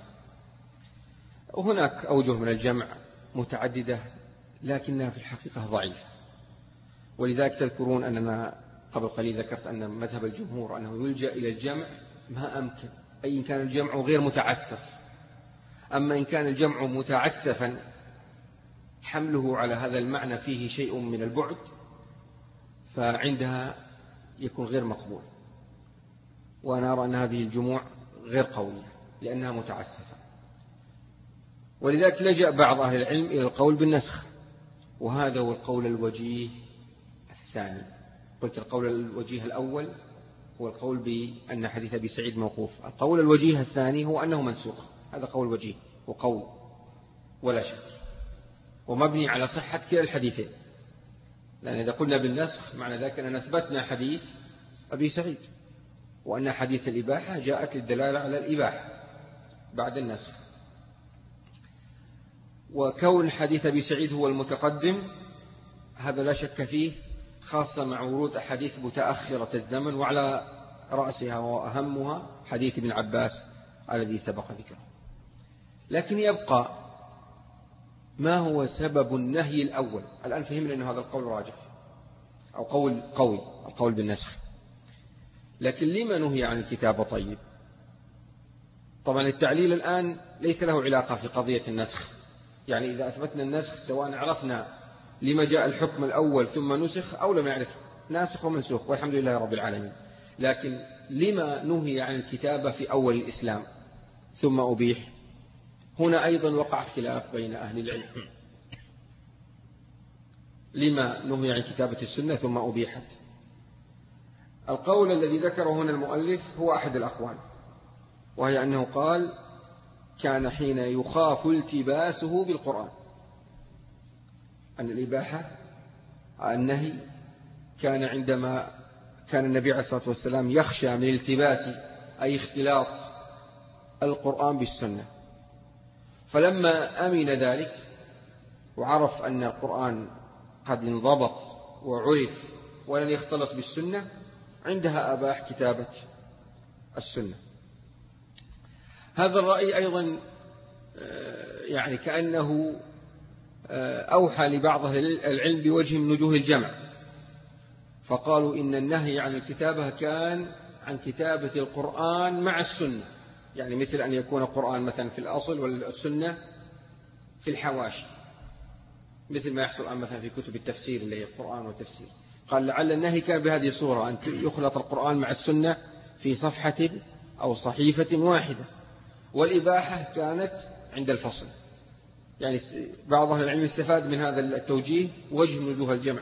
وهناك أوجه من الجمع متعددة لكنها في الحقيقة ضعيفة، ولذلك تذكرون أننا قبل قليل ذكرت أن مذهب الجمهور أنه يلجأ إلى الجمع ما أمكن، أي إن كان الجمع غير متعسف. أما إن كان الجمع متعسفا حمله على هذا المعنى فيه شيء من البعد، فعندها يكون غير مقبول. وأنا أرى أن هذه الجموع غير قوية لأنها متعسفة. ولذلك لجأ بعض أهل العلم إلى القول بالنسخ، وهذا هو القول الوجيه الثاني. قلت القول الوجيه الأول هو القول بأن حديث أبي سعيد موقوف، القول الوجيه الثاني هو أنه منسوخ. هذا قول وجيه وقول ولا شك، ومبني على صحة كلا الحديثين، لأن إذا قلنا بالنسخ معنى ذلك أننا أثبتنا حديث أبي سعيد، وأن حديث الإباحة جاءت للدلالة على الإباحة بعد النسخ. وكون حديث أبي سعيد هو المتقدم هذا لا شك فيه، خاصة مع ورود أحاديث متأخرة الزمن، وعلى رأسها وأهمها حديث ابن عباس الذي سبق ذكره. لكن يبقى ما هو سبب النهي الأول؟ الآن فهمنا أن هذا القول راجح أو قول قوي، القول بالنسخ. لكن لما نهي عن الكتابة؟ طيب، طبعا التعليل الآن ليس له علاقة في قضية النسخ. يعني إذا أثبتنا النسخ سواء عرفنا لما جاء الحكم الأول ثم نسخ أو لم نعرف، ناسخ ومنسوخ والحمد لله رب العالمين. لكن لما نهي عن الكتابة في أول الإسلام ثم أبيح؟ هنا أيضا وقع خلاف بين أهل العلم. لما نهي عن كتابة السنة ثم أبيحت؟ القول الذي ذكره هنا المؤلف هو أحد الأقوال، وهي أنه قال كان حين يخاف التباسه بالقرآن، أن الإباحة النهي كان عندما كان النبي عليه الصلاة والسلام يخشى من التباس أي اختلاط القرآن بالسنة، فلما أمن ذلك وعرف أن القرآن قد انضبط وعرف ولن يختلط بالسنة، عندها أباح كتابة السنة. هذا الرأي أيضا يعني كأنه أوحى لبعض العلم بوجه من وجوه الجمع، فقالوا إن النهي عن الكتابة كان عن كتابة القرآن مع السنة، يعني مثل أن يكون القرآن مثلا في الأصل والسنة في الحواشي، مثل ما يحصل الآن مثلا في كتب التفسير اللي هي القرآن والتفسير. قال لعل النهي كان بهذه الصورة، أن يخلط القرآن مع السنة في صفحة أو صحيفة واحدة، والإباحة كانت عند الفصل. يعني بعض أهل العلم استفاد من هذا التوجيه وجه من وجوه الجمع،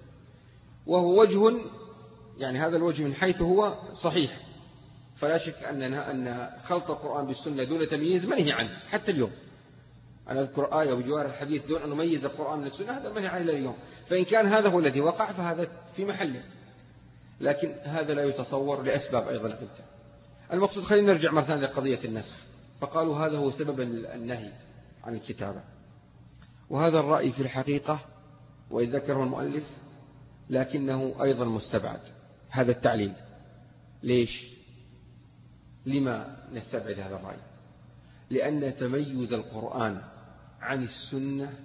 وهو وجه يعني هذا الوجه من حيث هو صحيح، فلا شك أننا أن خلط القرآن بالسنة دون تمييز منهي عنه حتى اليوم. أنا أذكر آية وجوار الحديث دون أن نميز القرآن من السنة، هذا منهي عنه اليوم. فإن كان هذا هو الذي وقع فهذا في محله، لكن هذا لا يتصور لأسباب أيضا عدة. المقصود خلينا نرجع مرة ثانية لقضية النسخ. فقالوا هذا هو سبب النهي عن الكتابة، وهذا الرأي في الحقيقة وإذ ذكره المؤلف لكنه أيضا مستبعد. هذا التعليل ليش؟ لما نستبعد هذا الرأي؟ لأن تميز القرآن عن السنة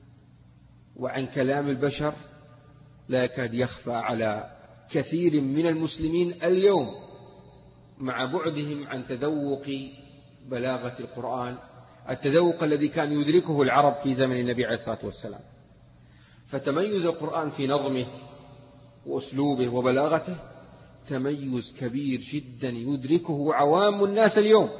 وعن كلام البشر لا يكاد يخفى على كثير من المسلمين اليوم، مع بعدهم عن تذوق بلاغة القرآن، التذوق الذي كان يدركه العرب في زمن النبي عليه الصلاة والسلام. فتميز القرآن في نظمه وأسلوبه وبلاغته تميز كبير جدا يدركه عوام الناس اليوم.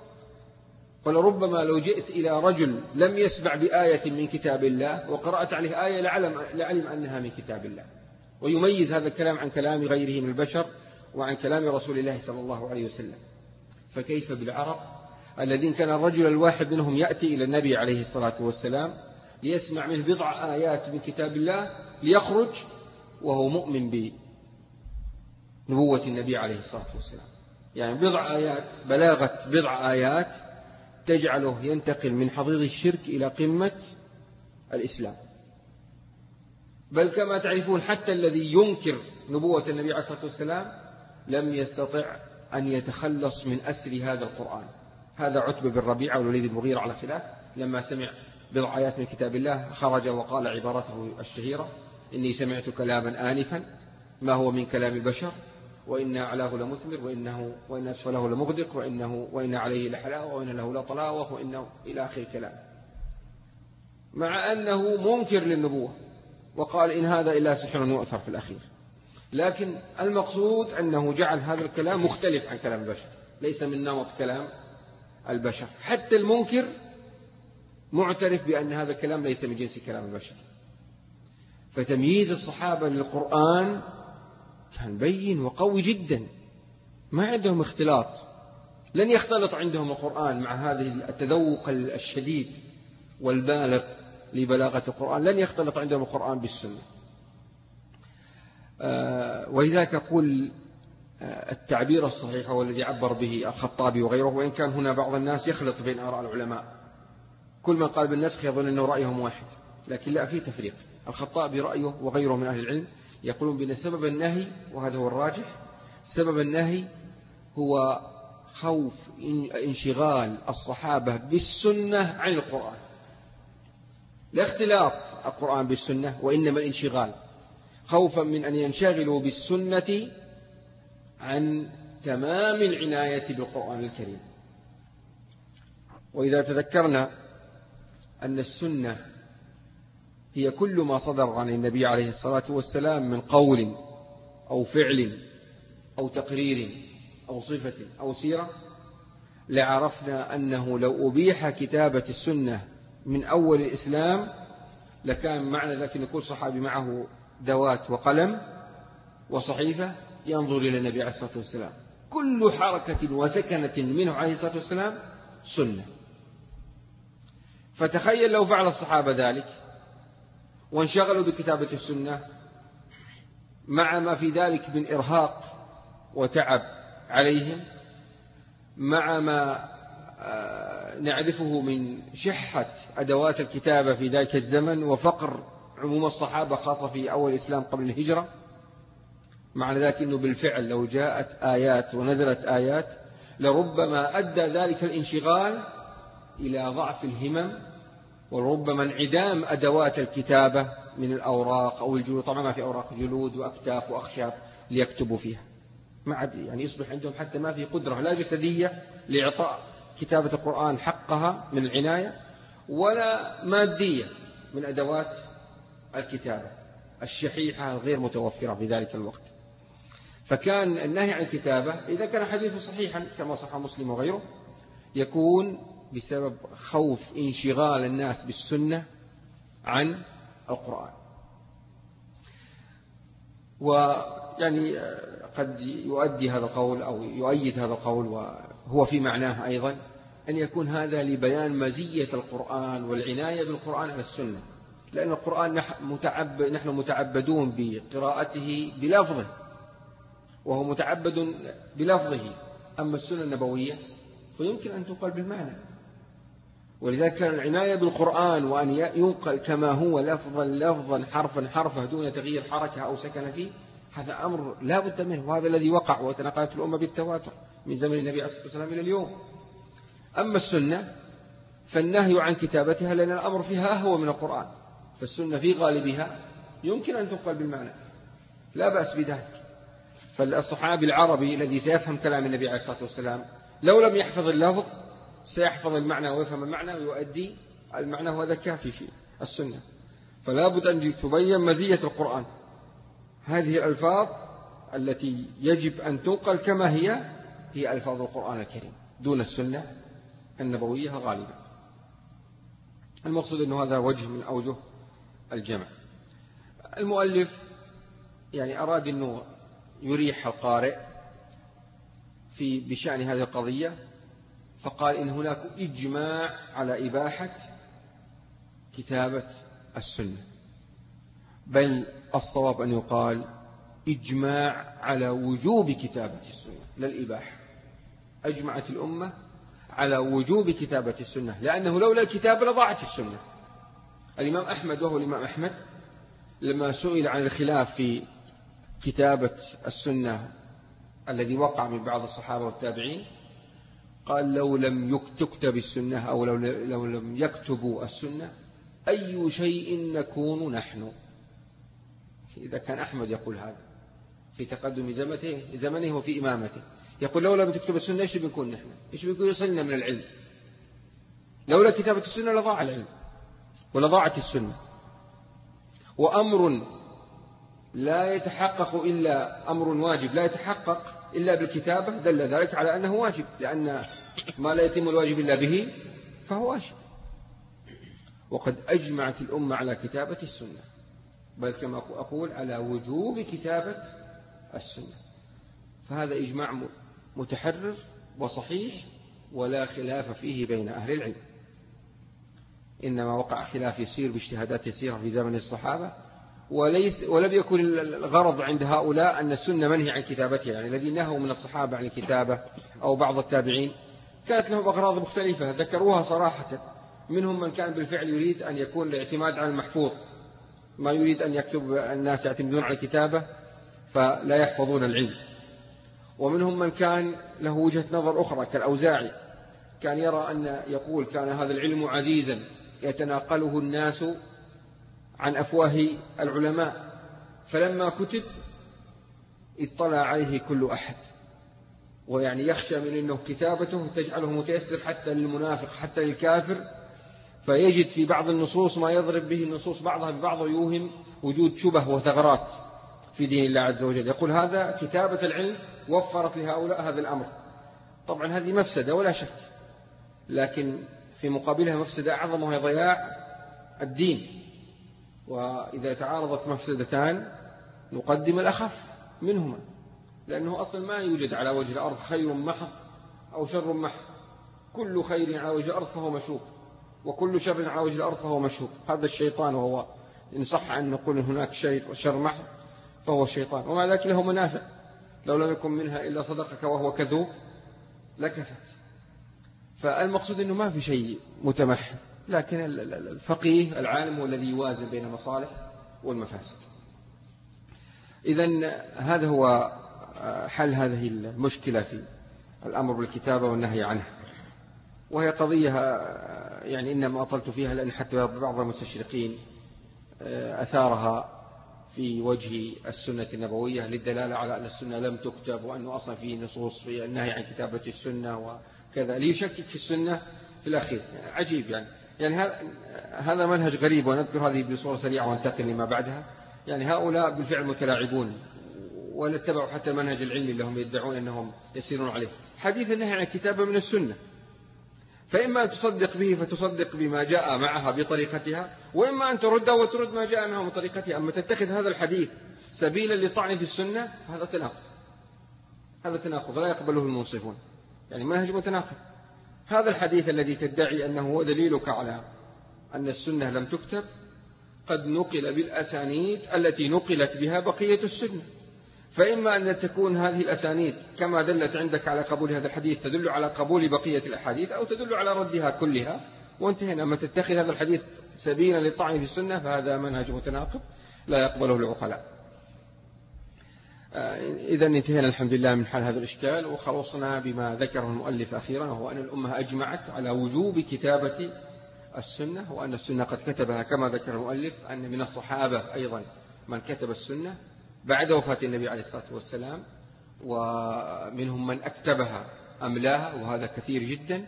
ولربما لو جئت إلى رجل لم يسمع بآية من كتاب الله وقرأت عليه آية لعلم, لعلم أنها من كتاب الله، ويميز هذا الكلام عن كلام غيره من البشر وعن كلام رسول الله صلى الله عليه وسلم. فكيف بالعرب الذين كان الرجل الواحد منهم يأتي إلى النبي عليه الصلاة والسلام ليسمع منه بضع آيات من كتاب الله ليخرج وهو مؤمن بنبوة النبي عليه الصلاة والسلام. يعني بضع آيات، بلاغة بضع آيات تجعله ينتقل من حضيض الشرك إلى قمة الإسلام. بل كما تعرفون حتى الذي ينكر نبوة النبي عليه الصلاة والسلام لم يستطع أن يتخلص من أسر هذا القرآن. هذا عتبة بن ربيعة والوليد بن المغيرة على خلاف، لما سمع بضع آيات من كتاب الله خرج وقال عبارته الشهيرة: إني سمعت كلاما آنفا ما هو من كلام البشر وإن أعلاه لمثمر وإنه وإن أسفله لمغدق وإنه وإن عليه لحلاوة وإن له لطلاوة وإنه إلى آخر الكلام، مع أنه منكر للنبوة وقال إن هذا إلا سحر يؤثر في الأخير. لكن المقصود أنه جعل هذا الكلام مختلف عن كلام البشر، ليس من نمط كلام البشر. حتى المنكر معترف بأن هذا الكلام ليس من جنس كلام البشر. فتمييز الصحابة للقرآن كان بين وقوي جدا، ما عندهم اختلاط، لن يختلط عندهم القرآن مع هذه التذوق الشديد والبالغ لبلاغة القرآن، لن يختلط عندهم القرآن بالسنة. ولذلك أقول التعبير الصحيح هو الذي عبر به الخطابي وغيره، وإن كان هنا بعض الناس يخلط بين آراء العلماء، كل من قال بالنسخ يظن أنه رأيهم واحد، لكن لا، في تفريق. الخطابي رأيه وغيره من أهل العلم يقولون بأن سبب النهي، وهذا هو الراجح، سبب النهي هو خوف انشغال الصحابة بالسنة عن القرآن، لا اختلاط القرآن بالسنة، وإنما الانشغال، خوفا من أن ينشغلوا بالسنة عن تمام العناية بالقرآن الكريم. وإذا تذكرنا أن السنة هي كل ما صدر عن النبي عليه الصلاة والسلام من قول أو فعل أو تقرير أو صفة أو سيرة، لعرفنا أنه لو أبيح كتابة السنة من أول الإسلام لكان معنى ذلك أن كل صحابي معه دوات وقلم وصحيفة ينظر إلى النبي عليه الصلاة والسلام، كل حركة وسكنة منه عليه الصلاة والسلام سنة. فتخيل لو فعل الصحابة ذلك وانشغلوا بكتابة السنة مع ما في ذلك من إرهاق وتعب عليهم، مع ما نعرفه من شحة أدوات الكتابة في ذلك الزمن وفقر عموم الصحابة خاصة في أول الإسلام قبل الهجرة، معنى ذلك أنه بالفعل لو جاءت آيات ونزلت آيات لربما أدى ذلك الانشغال إلى ضعف الهمم، وربما انعدام أدوات الكتابة من الأوراق أو الجلود، طبعا ما في أوراق، جلود وأكتاف وأخشاب ليكتبوا فيها، ما عاد يعني يصبح عندهم حتى ما في قدرة لا جسدية لإعطاء كتابة القرآن حقها من العناية، ولا مادية من أدوات الكتابة الشحيحة الغير متوفرة في ذلك الوقت. فكان النهي عن الكتابة إذا كان حديث صحيحا كما صح مسلم وغيره يكون بسبب خوف انشغال الناس بالسنة عن القرآن. ويعني قد يؤدي هذا القول أو يؤيد هذا القول وهو في معناه أيضا أن يكون هذا لبيان مزية القرآن والعناية بالقرآن على السنة، لأن القرآن متعب نحن متعبدون بقراءته بلفظه وهو متعبد بلفظه، أما السنة النبوية فيمكن أن تنقل بالمعنى. ولذلك كان العناية بالقرآن وأن ينقل كما هو لفظا لفظا حرفا حرفا دون تغيير حركة أو سكن فيه، هذا أمر لا بد منه، وهذا الذي وقع وتنقلت الأمة بالتواتر من زمن النبي عليه الصلاة والسلام إلى اليوم. أما السنة فالنهي عن كتابتها لأن الأمر فيها أهوى من القرآن، فالسنة في غالبها يمكن أن تنقل بالمعنى لا بأس بذلك. فالصحابي العربي الذي سيفهم كلام النبي عليه الصلاة والسلام لو لم يحفظ اللفظ سيحفظ المعنى ويفهم المعنى ويؤدي المعنى، وهذا كافي في السنة. فلا بد أن تبين مزية القرآن، هذه الألفاظ التي يجب أن تنقل كما هي هي ألفاظ القرآن الكريم دون السنة النبوية غالبا. المقصود أنه هذا وجه من أوجه الجمع. المؤلف يعني أراد أنه يريح القارئ في بشأن هذه القضية، فقال إن هناك إجماع على إباحة كتابة السنة، بل الصواب أن يقال إجماع على وجوب كتابة السنة لا الإباحة. أجمعت الأمة على وجوب كتابة السنة، لأنه لولا الكتابة لضاعت السنة. الإمام أحمد وهو الإمام أحمد لما سئل عن الخلاف في كتابة السنة الذي وقع من بعض الصحابة والتابعين قال لو لم تكتب السنة أو لو, لو لم يكتبوا السنة أي شيء نكون نحن. إذا كان أحمد يقول هذا في تقدم زمنه زمنه وفي إمامته. يقول لو لم تكتب السنة إيش بنكون نحن؟ إيش بيكون يصلنا من العلم؟ لولا كتابة السنة لضاع العلم ولضاعت السنة. وأمر لا يتحقق إلا أمر واجب لا يتحقق إلا بالكتابة دل ذلك على أنه واجب، لأن ما لا يتم الواجب إلا به فهو واجب. وقد أجمعت الأمة على كتابة السنة، بل كما أقول على وجوب كتابة السنة. فهذا إجماع متحرر وصحيح ولا خلاف فيه بين أهل العلم. إنما وقع خلاف يسير باجتهادات يسيرة في زمن الصحابة، وليس ولم يكن الغرض عند هؤلاء أن السنة منهي عن كتابتها، يعني الذين نهوا من الصحابة عن الكتابة أو بعض التابعين كانت لهم أغراض مختلفة ذكروها صراحة. منهم من كان بالفعل يريد أن يكون الاعتماد على المحفوظ، ما يريد أن يكتب الناس يعتمدون على الكتابة فلا يحفظون العلم. ومنهم من كان له وجهة نظر أخرى كالأوزاعي، كان يرى أن يقول كان هذا العلم عزيزا يتناقله الناس عن أفواه العلماء، فلما كتب اطلع عليه كل أحد، ويعني يخشى من أنه كتابته تجعله متيسر حتى للمنافق حتى للكافر، فيجد في بعض النصوص ما يضرب به النصوص بعضها ببعض ويوهم وجود شبه وثغرات في دين الله عز وجل. يقول هذا كتابة العلم وفرت لهؤلاء هذا الأمر. طبعا هذه مفسدة ولا شك، لكن في مقابلها مفسدة أعظم وهي ضياع الدين. وإذا تعارضت مفسدتان نقدم الأخف منهما، لأنه أصلا ما يوجد على وجه الأرض خير محض أو شر محض، كل خير على وجه الأرض فهو مشوب، وكل شر على وجه الأرض فهو مشوب. هذا الشيطان، وهو إن صح أن نقول هناك شر محض فهو الشيطان، ومع ذلك له منافع لو لم يكن منها إلا صدقك وهو كذوب لكفت. فالمقصود أنه ما في شيء متمحض، لكن الفقيه العالم هو الذي يوازن بين المصالح والمفاسد. إذن هذا هو حل هذه المشكلة في الأمر بالكتابة والنهي عنها، وهي قضية يعني إنما أطلت فيها لأن حتى بعض المستشرقين أثارها في وجه السنة النبوية للدلالة على أن السنة لم تكتب، وأنه أصلا في نصوص في النهي عن كتابة السنة وكذا، ليشكك في السنة في الأخير. عجيب يعني يعني هذا منهج غريب، ونذكر هذه بصورة سريعة وانتقل لما بعدها. يعني هؤلاء بالفعل متلاعبون ونتبعوا حتى المنهج العلمي اللي هم يدعون أنهم يسيرون عليه. حديث النهي عن الكتابة من السنة، فإما أن تصدق به فتصدق بما جاء معها بطريقتها، وإما أن ترد وترد ما جاء معها بطريقتها. أما تتخذ هذا الحديث سبيلا للطعن في السنة فهذا تناقض، هذا تناقض لا يقبله المنصفون، يعني منهج متناقض. هذا الحديث الذي تدعي أنه هو دليلك على أن السنة لم تكتب قد نقل بالأسانيد التي نقلت بها بقية السنة، فإما أن تكون هذه الأسانيد كما دلت عندك على قبول هذا الحديث تدل على قبول بقية الأحاديث، أو تدل على ردها كلها وانتهينا. أما تتخذ هذا الحديث سبيلا للطعن في السنة فهذا منهج متناقض لا يقبله العقلاء. إذا انتهينا الحمد لله من حل هذا الإشكال، وخلصنا بما ذكره المؤلف أخيرا، وهو أن الأمة أجمعت على وجوب كتابة السنة، وأن السنة قد كتبها كما ذكر المؤلف، أن من الصحابة أيضا من كتب السنة بعد وفاة النبي عليه الصلاة والسلام، ومنهم من أكتبها أملاها وهذا كثير جدا،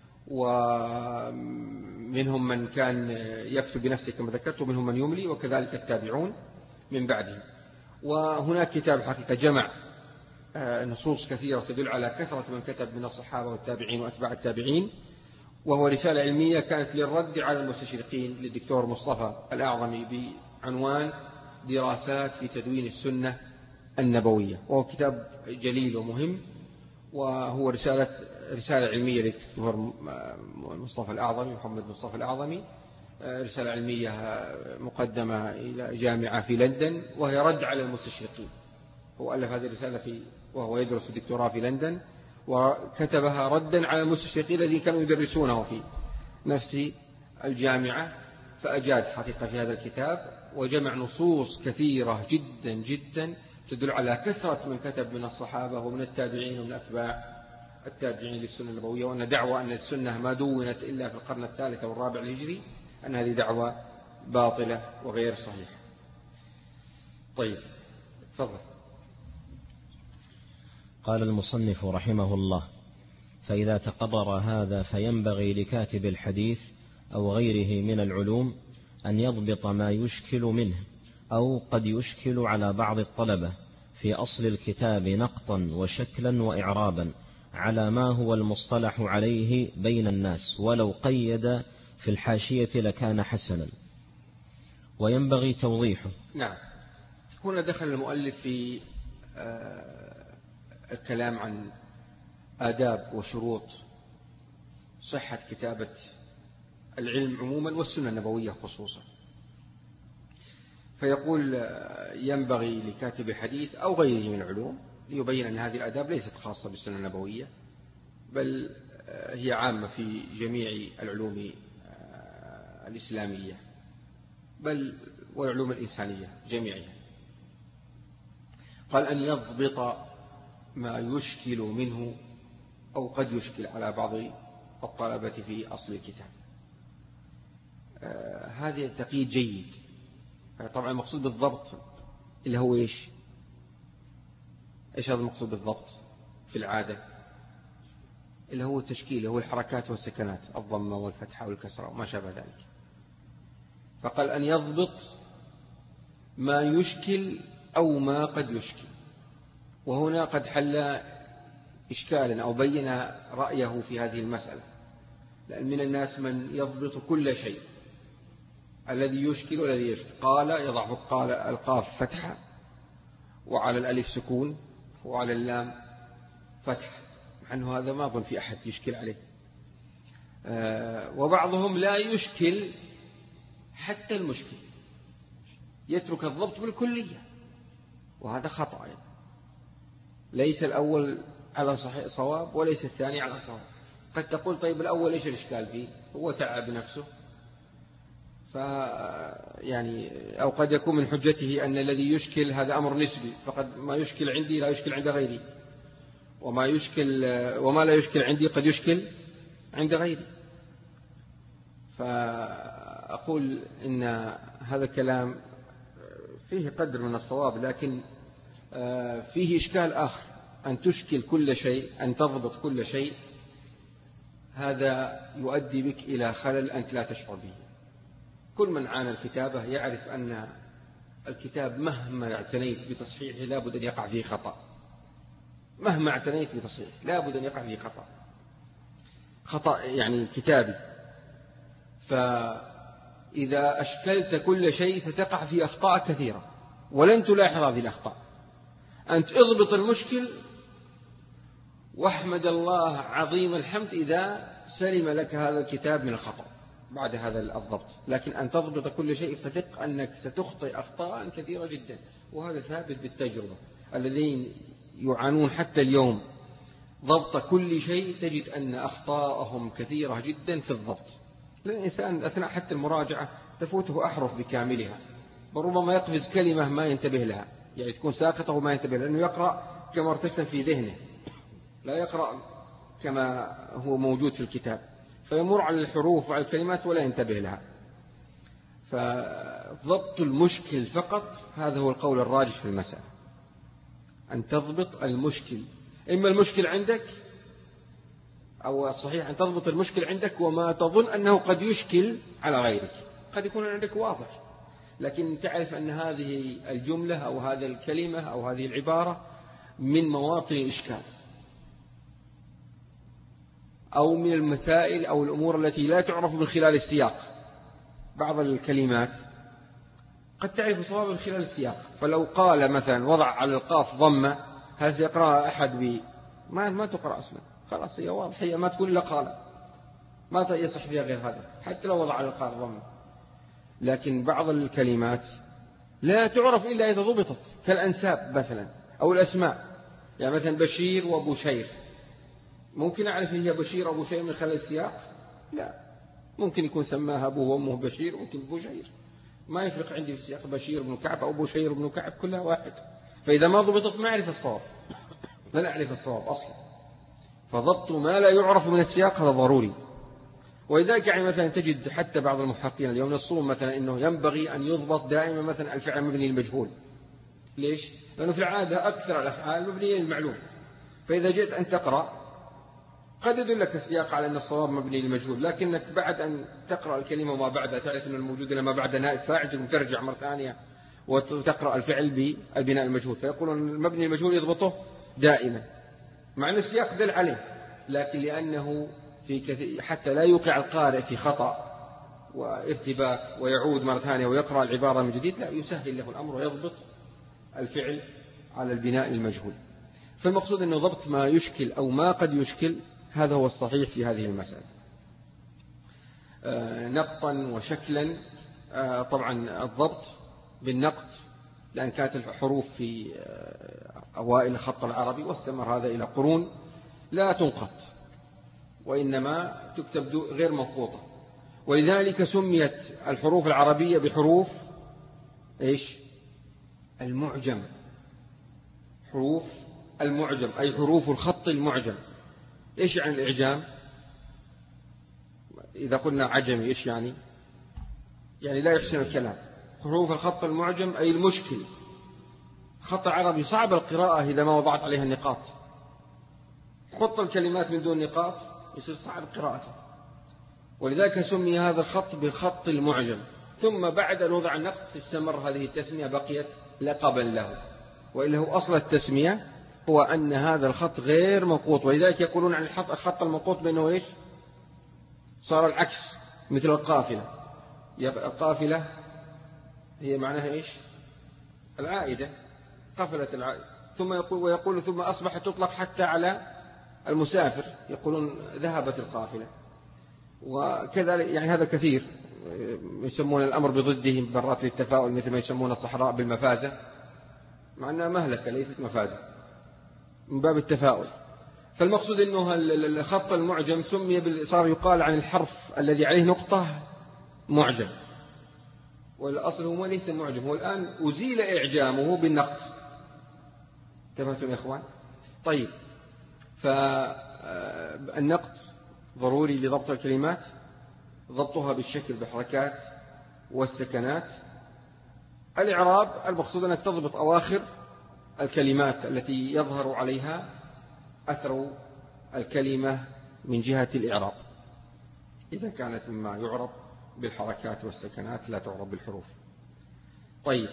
ومنهم من كان يكتب بنفسه كما ذكرت، ومنهم من يملي، وكذلك التابعون من بعده. وهناك كتاب حقيقة جمع نصوص كثيرة تدل على كثرة من كتب من الصحابة والتابعين وأتباع التابعين، وهو رسالة علمية كانت للرد على المستشرقين للدكتور مصطفى الأعظمي بعنوان دراسات في تدوين السنة النبوية، وهو كتاب جليل ومهم، وهو رسالة رسالة علمية للدكتور مصطفى الأعظمي محمد مصطفى الأعظمي، رسالة علمية مقدمة إلى جامعة في لندن، وهي رد على المستشرقين. هو ألف هذه الرسالة في وهو يدرس الدكتوراه في لندن، وكتبها ردا على المستشرقين الذين كانوا يدرسونه في نفس الجامعة، فأجاد حقيقة في هذا الكتاب وجمع نصوص كثيرة جدا جدا تدل على كثرة من كتب من الصحابة ومن التابعين ومن أتباع التابعين للسنة النبوية، وأن دعوة أن السنة ما دونت إلا في القرن الثالث أو الرابع الهجري أن هذه دعوة باطلة وغير صحيحة. طيب تفضل. قال المصنف رحمه الله: فإذا تقرر هذا فينبغي لكاتب الحديث أو غيره من العلوم أن يضبط ما يشكل منه أو قد يشكل على بعض الطلبة في أصل الكتاب نقطا وشكلا وإعرابا على ما هو المصطلح عليه بين الناس، ولو قيد في الحاشية لكان حسنا، وينبغي توضيحه. نعم. هنا دخل المؤلف في الكلام عن آداب وشروط صحة كتابة العلم عموما والسنة النبوية خصوصا. فيقول: ينبغي لكاتب الحديث أو غيره من العلوم، ليبين أن هذه الآداب ليست خاصة بالسنة النبوية، بل هي عامة في جميع العلوم الإسلامية، بل والعلوم الإنسانية جميعها. قال: أن يضبط ما يشكل منه أو قد يشكل على بعض الطلبة في أصل الكتاب. آه هذا التقييد جيد. طبعا المقصود بالضبط اللي هو إيش إيش هذا المقصود بالضبط في العادة؟ اللي هو التشكيل، اللي هو الحركات والسكنات، الضمة والفتحة والكسرة وما شابه ذلك. فقال: أن يضبط ما يشكل أو ما قد يشكل. وهنا قد حل إشكالا أو بين رأيه في هذه المسألة، لأن من الناس من يضبط كل شيء، الذي يشكل والذي يشكل. قال يضع قال القاف فتحة، وعلى الألف سكون، وعلى اللام فتح، مع أنه هذا ما أظن في أحد يشكل عليه. آه وبعضهم لا يشكل حتى المشكل، يترك الضبط بالكلية، وهذا خطأ. يعني ليس الأول على صحيح صواب وليس الثاني على صواب. قد تقول: طيب الأول إيش الإشكال فيه؟ هو تعب نفسه، ف يعني أو قد يكون من حجته أن الذي يشكل هذا أمر نسبي، فقد ما يشكل عندي لا يشكل عند غيري، وما يشكل وما لا يشكل عندي قد يشكل عند غيري. فأقول إن هذا الكلام فيه قدر من الصواب، لكن فيه إشكال آخر: أن تشكل كل شيء، أن تضبط كل شيء، هذا يؤدي بك إلى خلل أنت لا تشعر به. كل من عانى الكتابة يعرف أن الكتاب مهما اعتنيت بتصحيحه لا بد أن يقع فيه خطأ، مهما اعتنيت بتصحيحه لا بد أن يقع فيه خطأ خطأ يعني كتابي. فإذا أشكلت كل شيء ستقع في أخطاء كثيرة ولن تلاحظ هذه الأخطاء. أنت اضبط المشكل واحمد الله عظيم الحمد إذا سلم لك هذا الكتاب من الخطأ بعد هذا الضبط. لكن أن تضبط كل شيء فتق أنك ستخطئ أخطاء كثيرة جدا، وهذا ثابت بالتجربة. الذين يعانون حتى اليوم ضبط كل شيء تجد أن أخطاءهم كثيرة جدا في الضبط. لأن الإنسان أثناء حتى المراجعة تفوته أحرف بكاملها، وربما يقفز كلمة ما ينتبه لها، يعني تكون ساقطة وما ينتبه، لأنه يقرأ كما ارتسم في ذهنه، لا يقرأ كما هو موجود في الكتاب، فيمر على الحروف وعلى الكلمات ولا ينتبه لها. فضبط المشكل فقط هذا هو القول الراجح في المسألة، أن تضبط المشكل. إما المشكل عندك، أو الصحيح أن تضبط المشكل عندك وما تظن أنه قد يشكل على غيرك. قد يكون عندك واضح، لكن تعرف أن هذه الجملة أو هذه الكلمة أو هذه العبارة من مواطن الإشكال، أو من المسائل أو الأمور التي لا تعرف من خلال السياق. بعض الكلمات قد تعرف صواب من خلال السياق، فلو قال مثلا وضع على القاف ضمة، هل سيقرأها أحد ب ما ما تقرأ أصلا، خلاص هي واضحة، هي ما تكون إلا قال، ما يصح فيها غير هذا حتى لو وضع على القاف ضمة. لكن بعض الكلمات لا تعرف إلا إذا ضبطت، كالأنساب مثلا أو الأسماء. يعني مثلا بشير وبشير، ممكن أعرف هي بشير أو بشير من خلال السياق؟ لا، ممكن يكون سماها أبوه وأمه بشير، ممكن بشير، ما يفرق عندي في السياق بشير بن كعب أو بشير بن كعب، كلها واحد. فإذا ما ضبطت ما أعرف الصواب، لا نعرف الصواب أصلا. فضبط ما لا يعرف من السياق هذا ضروري. ولذلك يعني مثلا تجد حتى بعض المحققين اليوم ينصون مثلا إنه ينبغي أن يضبط دائما مثلا الفعل مبني للمجهول. ليش؟ لأنه في العادة أكثر الأفعال مبنية للمعلوم، فإذا جئت أن تقرأ قد يدلك السياق على أن الصواب مبني للمجهول، لكنك بعد أن تقرأ الكلمة وما بعدها تعرف أن الموجود لما بعد نائب فاعل، ثم ترجع مرة ثانية وتقرأ الفعل بالبناء المجهول، فيقولون المبني المجهول يضبطه دائما مع أن السياق دل عليه، لكن لأنه في كثير حتى لا يوقع القارئ في خطأ وارتباك ويعود مرة ثانية ويقرأ العبارة من جديد، لا يسهل له الأمر ويضبط الفعل على البناء المجهول. فالمقصود أنه ضبط ما يشكل أو ما قد يشكل، هذا هو الصحيح في هذه المسألة. نقطا وشكلا، طبعا الضبط بالنقط لأن كانت الحروف في أوائل الخط العربي واستمر هذا إلى قرون لا تنقط وإنما تكتب غير منقوطة، ولذلك سميت الحروف العربية بحروف إيش؟ المعجم، حروف المعجم أي حروف الخط المعجم. إيش يعني الإعجام؟ إذا قلنا عجمي إيش يعني؟ يعني لا يحسن الكلام. حروف الخط المعجم أي المشكل. خط العربي صعب القراءة إذا ما وضعت عليها النقاط، خط الكلمات من دون نقاط يصير صعب قراءته، ولذلك سمي هذا الخط بالخط المعجم. ثم بعد أن وضع النقط استمر هذه التسمية، بقيت لقبا له، وإلا هو أصل التسمية هو أن هذا الخط غير منقوط، ولذلك يقولون عن الخط المنقوط بأنه إيش؟ صار العكس مثل القافلة. القافلة هي معناها إيش؟ العائدة، قفلة العائدة. ثم يقول ويقول ثم أصبحت تطلق حتى على المسافر، يقولون ذهبت القافلة، وكذلك يعني هذا كثير يسمون الأمر بضده مرات للتفاؤل، مثل ما يسمون الصحراء بالمفازة، مع أنها مهلكة ليست مفازة من باب التفاؤل. فالمقصود أنه الخط المعجم سمي، صار يقال عن الحرف الذي عليه نقطة معجم، والأصل هو ليس معجم، هو الآن أزيل إعجامه بالنقط. تفهمتم يا إخوان؟ طيب، فالنقط ضروري لضبط الكلمات، ضبطها بالشكل بحركات والسكنات. الإعراب المقصود أنك تضبط أواخر الكلمات التي يظهر عليها أثر الكلمة من جهة الإعراب، إذا كانت مما يعرب بالحركات والسكنات لا تعرب بالحروف. طيب،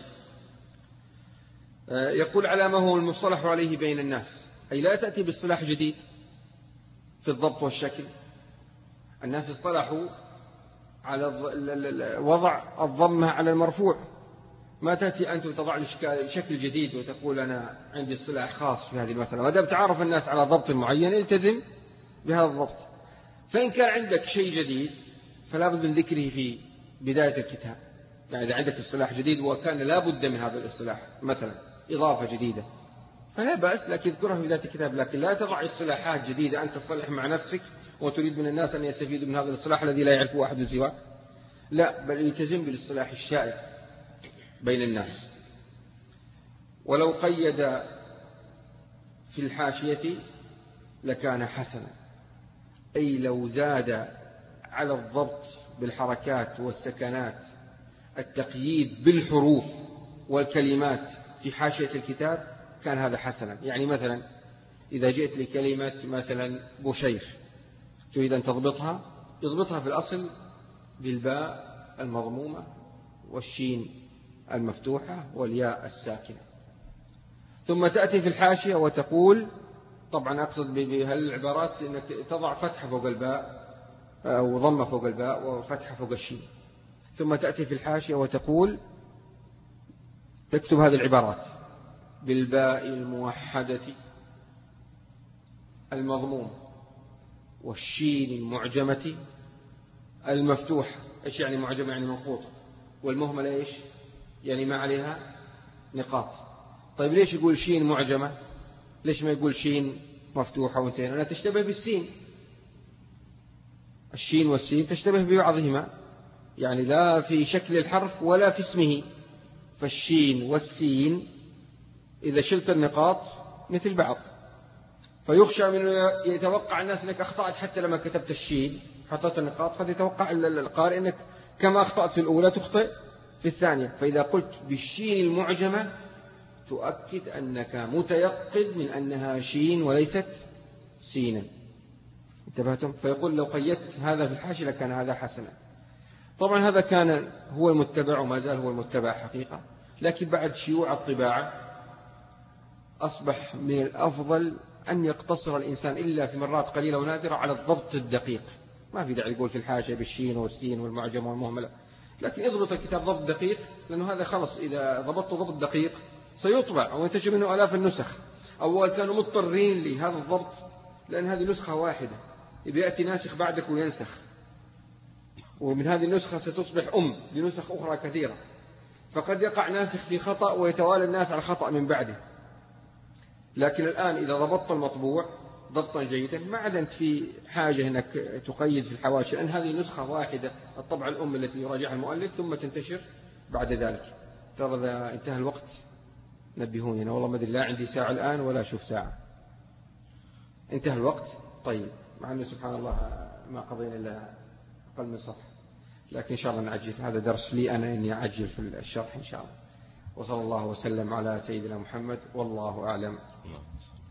يقول على ما هو المصطلح عليه بين الناس، أي لا تأتي باصطلاح جديد في الضبط والشكل. الناس اصطلحوا على وضع الضمة على المرفوع، ما تأتي أنت وتضع لي شكل جديد وتقول أنا عندي اصطلاح خاص في هذه المسألة. ما دام تعرف الناس على ضبط معين التزم بهذا الضبط. فإن كان عندك شيء جديد فلا بد من ذكره في بداية الكتاب، يعني إذا عندك اصطلاح جديد وكان لا بد من هذا الاصطلاح، مثلا إضافة جديدة، فلا بأس لكن اذكرها في بداية الكتاب، لكن لا تضع اصطلاحات جديدة أنت تصلح مع نفسك وتريد من الناس أن يستفيدوا من هذا الاصطلاح الذي لا يعرفه أحد سواك. لا، بل التزم بالاصطلاح الشائع بين الناس. ولو قيد في الحاشية لكان حسنا، أي لو زاد على الضبط بالحركات والسكنات التقييد بالحروف والكلمات في حاشية الكتاب كان هذا حسنا. يعني مثلا إذا جئت لكلمة مثلا بشير تريد أن تضبطها، يضبطها في الأصل بالباء المضمومة والشين المفتوحة والياء الساكنة، ثم تأتي في الحاشية وتقول، طبعا أقصد بهالعبارات أنك تضع فتحة فوق الباء أو ضمة فوق الباء وفتحة فوق الشين، ثم تأتي في الحاشية وتقول تكتب هذه العبارات بالباء الموحدة المضمومة والشين المعجمة المفتوحة. إيش يعني معجمة؟ يعني منقوطة. والمهملة إيش يعني؟ ما عليها نقاط. طيب ليش يقول شين معجمة؟ ليش ما يقول شين مفتوحة وانتهينا؟ أنا تشتبه بالسين، الشين والسين تشتبه ببعضهما، يعني لا في شكل الحرف ولا في اسمه. فالشين والسين إذا شلت النقاط مثل بعض، فيخشى من يتوقع الناس أنك أخطأت حتى لما كتبت الشين حطيت النقاط، قد يتوقع القارئ أنك كما أخطأت في الأولى تخطئ في الثانية. فإذا قلت بالشين المعجمة تؤكد أنك متيقظ من أنها شين وليست سينا. انتبهتم؟ فيقول لو قيدت هذا في الحاشية لكان هذا حسنا. طبعا هذا كان هو المتبع وما زال هو المتبع حقيقة، لكن بعد شيوع الطباعة أصبح من الأفضل أن يقتصر الإنسان إلا في مرات قليلة ونادرة على الضبط الدقيق. ما في داعي يقول في الحاشية بالشين والسين والمعجم والمهملة، لكن اضبط الكتاب ضبط دقيق، لأنه هذا خلص إذا ضبطته ضبط دقيق سيطبع وينتج منه آلاف النسخ. أول كانوا مضطرين لهذا الضبط لأن هذه نسخة واحدة، إذا يأتي ناسخ بعدك وينسخ، ومن هذه النسخة ستصبح أم لنسخ أخرى كثيرة، فقد يقع ناسخ في خطأ ويتوالى الناس على خطأ من بعده. لكن الآن إذا ضبطت المطبوع ضبطا جيدا ما عاد أنت في حاجة أنك تقيد في الحواشي، لأن هذه نسخة واحدة الطبعة الأم التي يراجعها المؤلف ثم تنتشر بعد ذلك. ترى إذا انتهى الوقت نبهوني، أنا والله ما أدري لا عندي ساعة الآن ولا أشوف ساعة. انتهى الوقت. طيب، مع أنه سبحان الله ما قضينا إلا أقل من صفحة، لكن إن شاء الله نعجل. هذا درس لي أنا إني أعجل في الشرح إن شاء الله. وصلى الله وسلم على سيدنا محمد والله أعلم.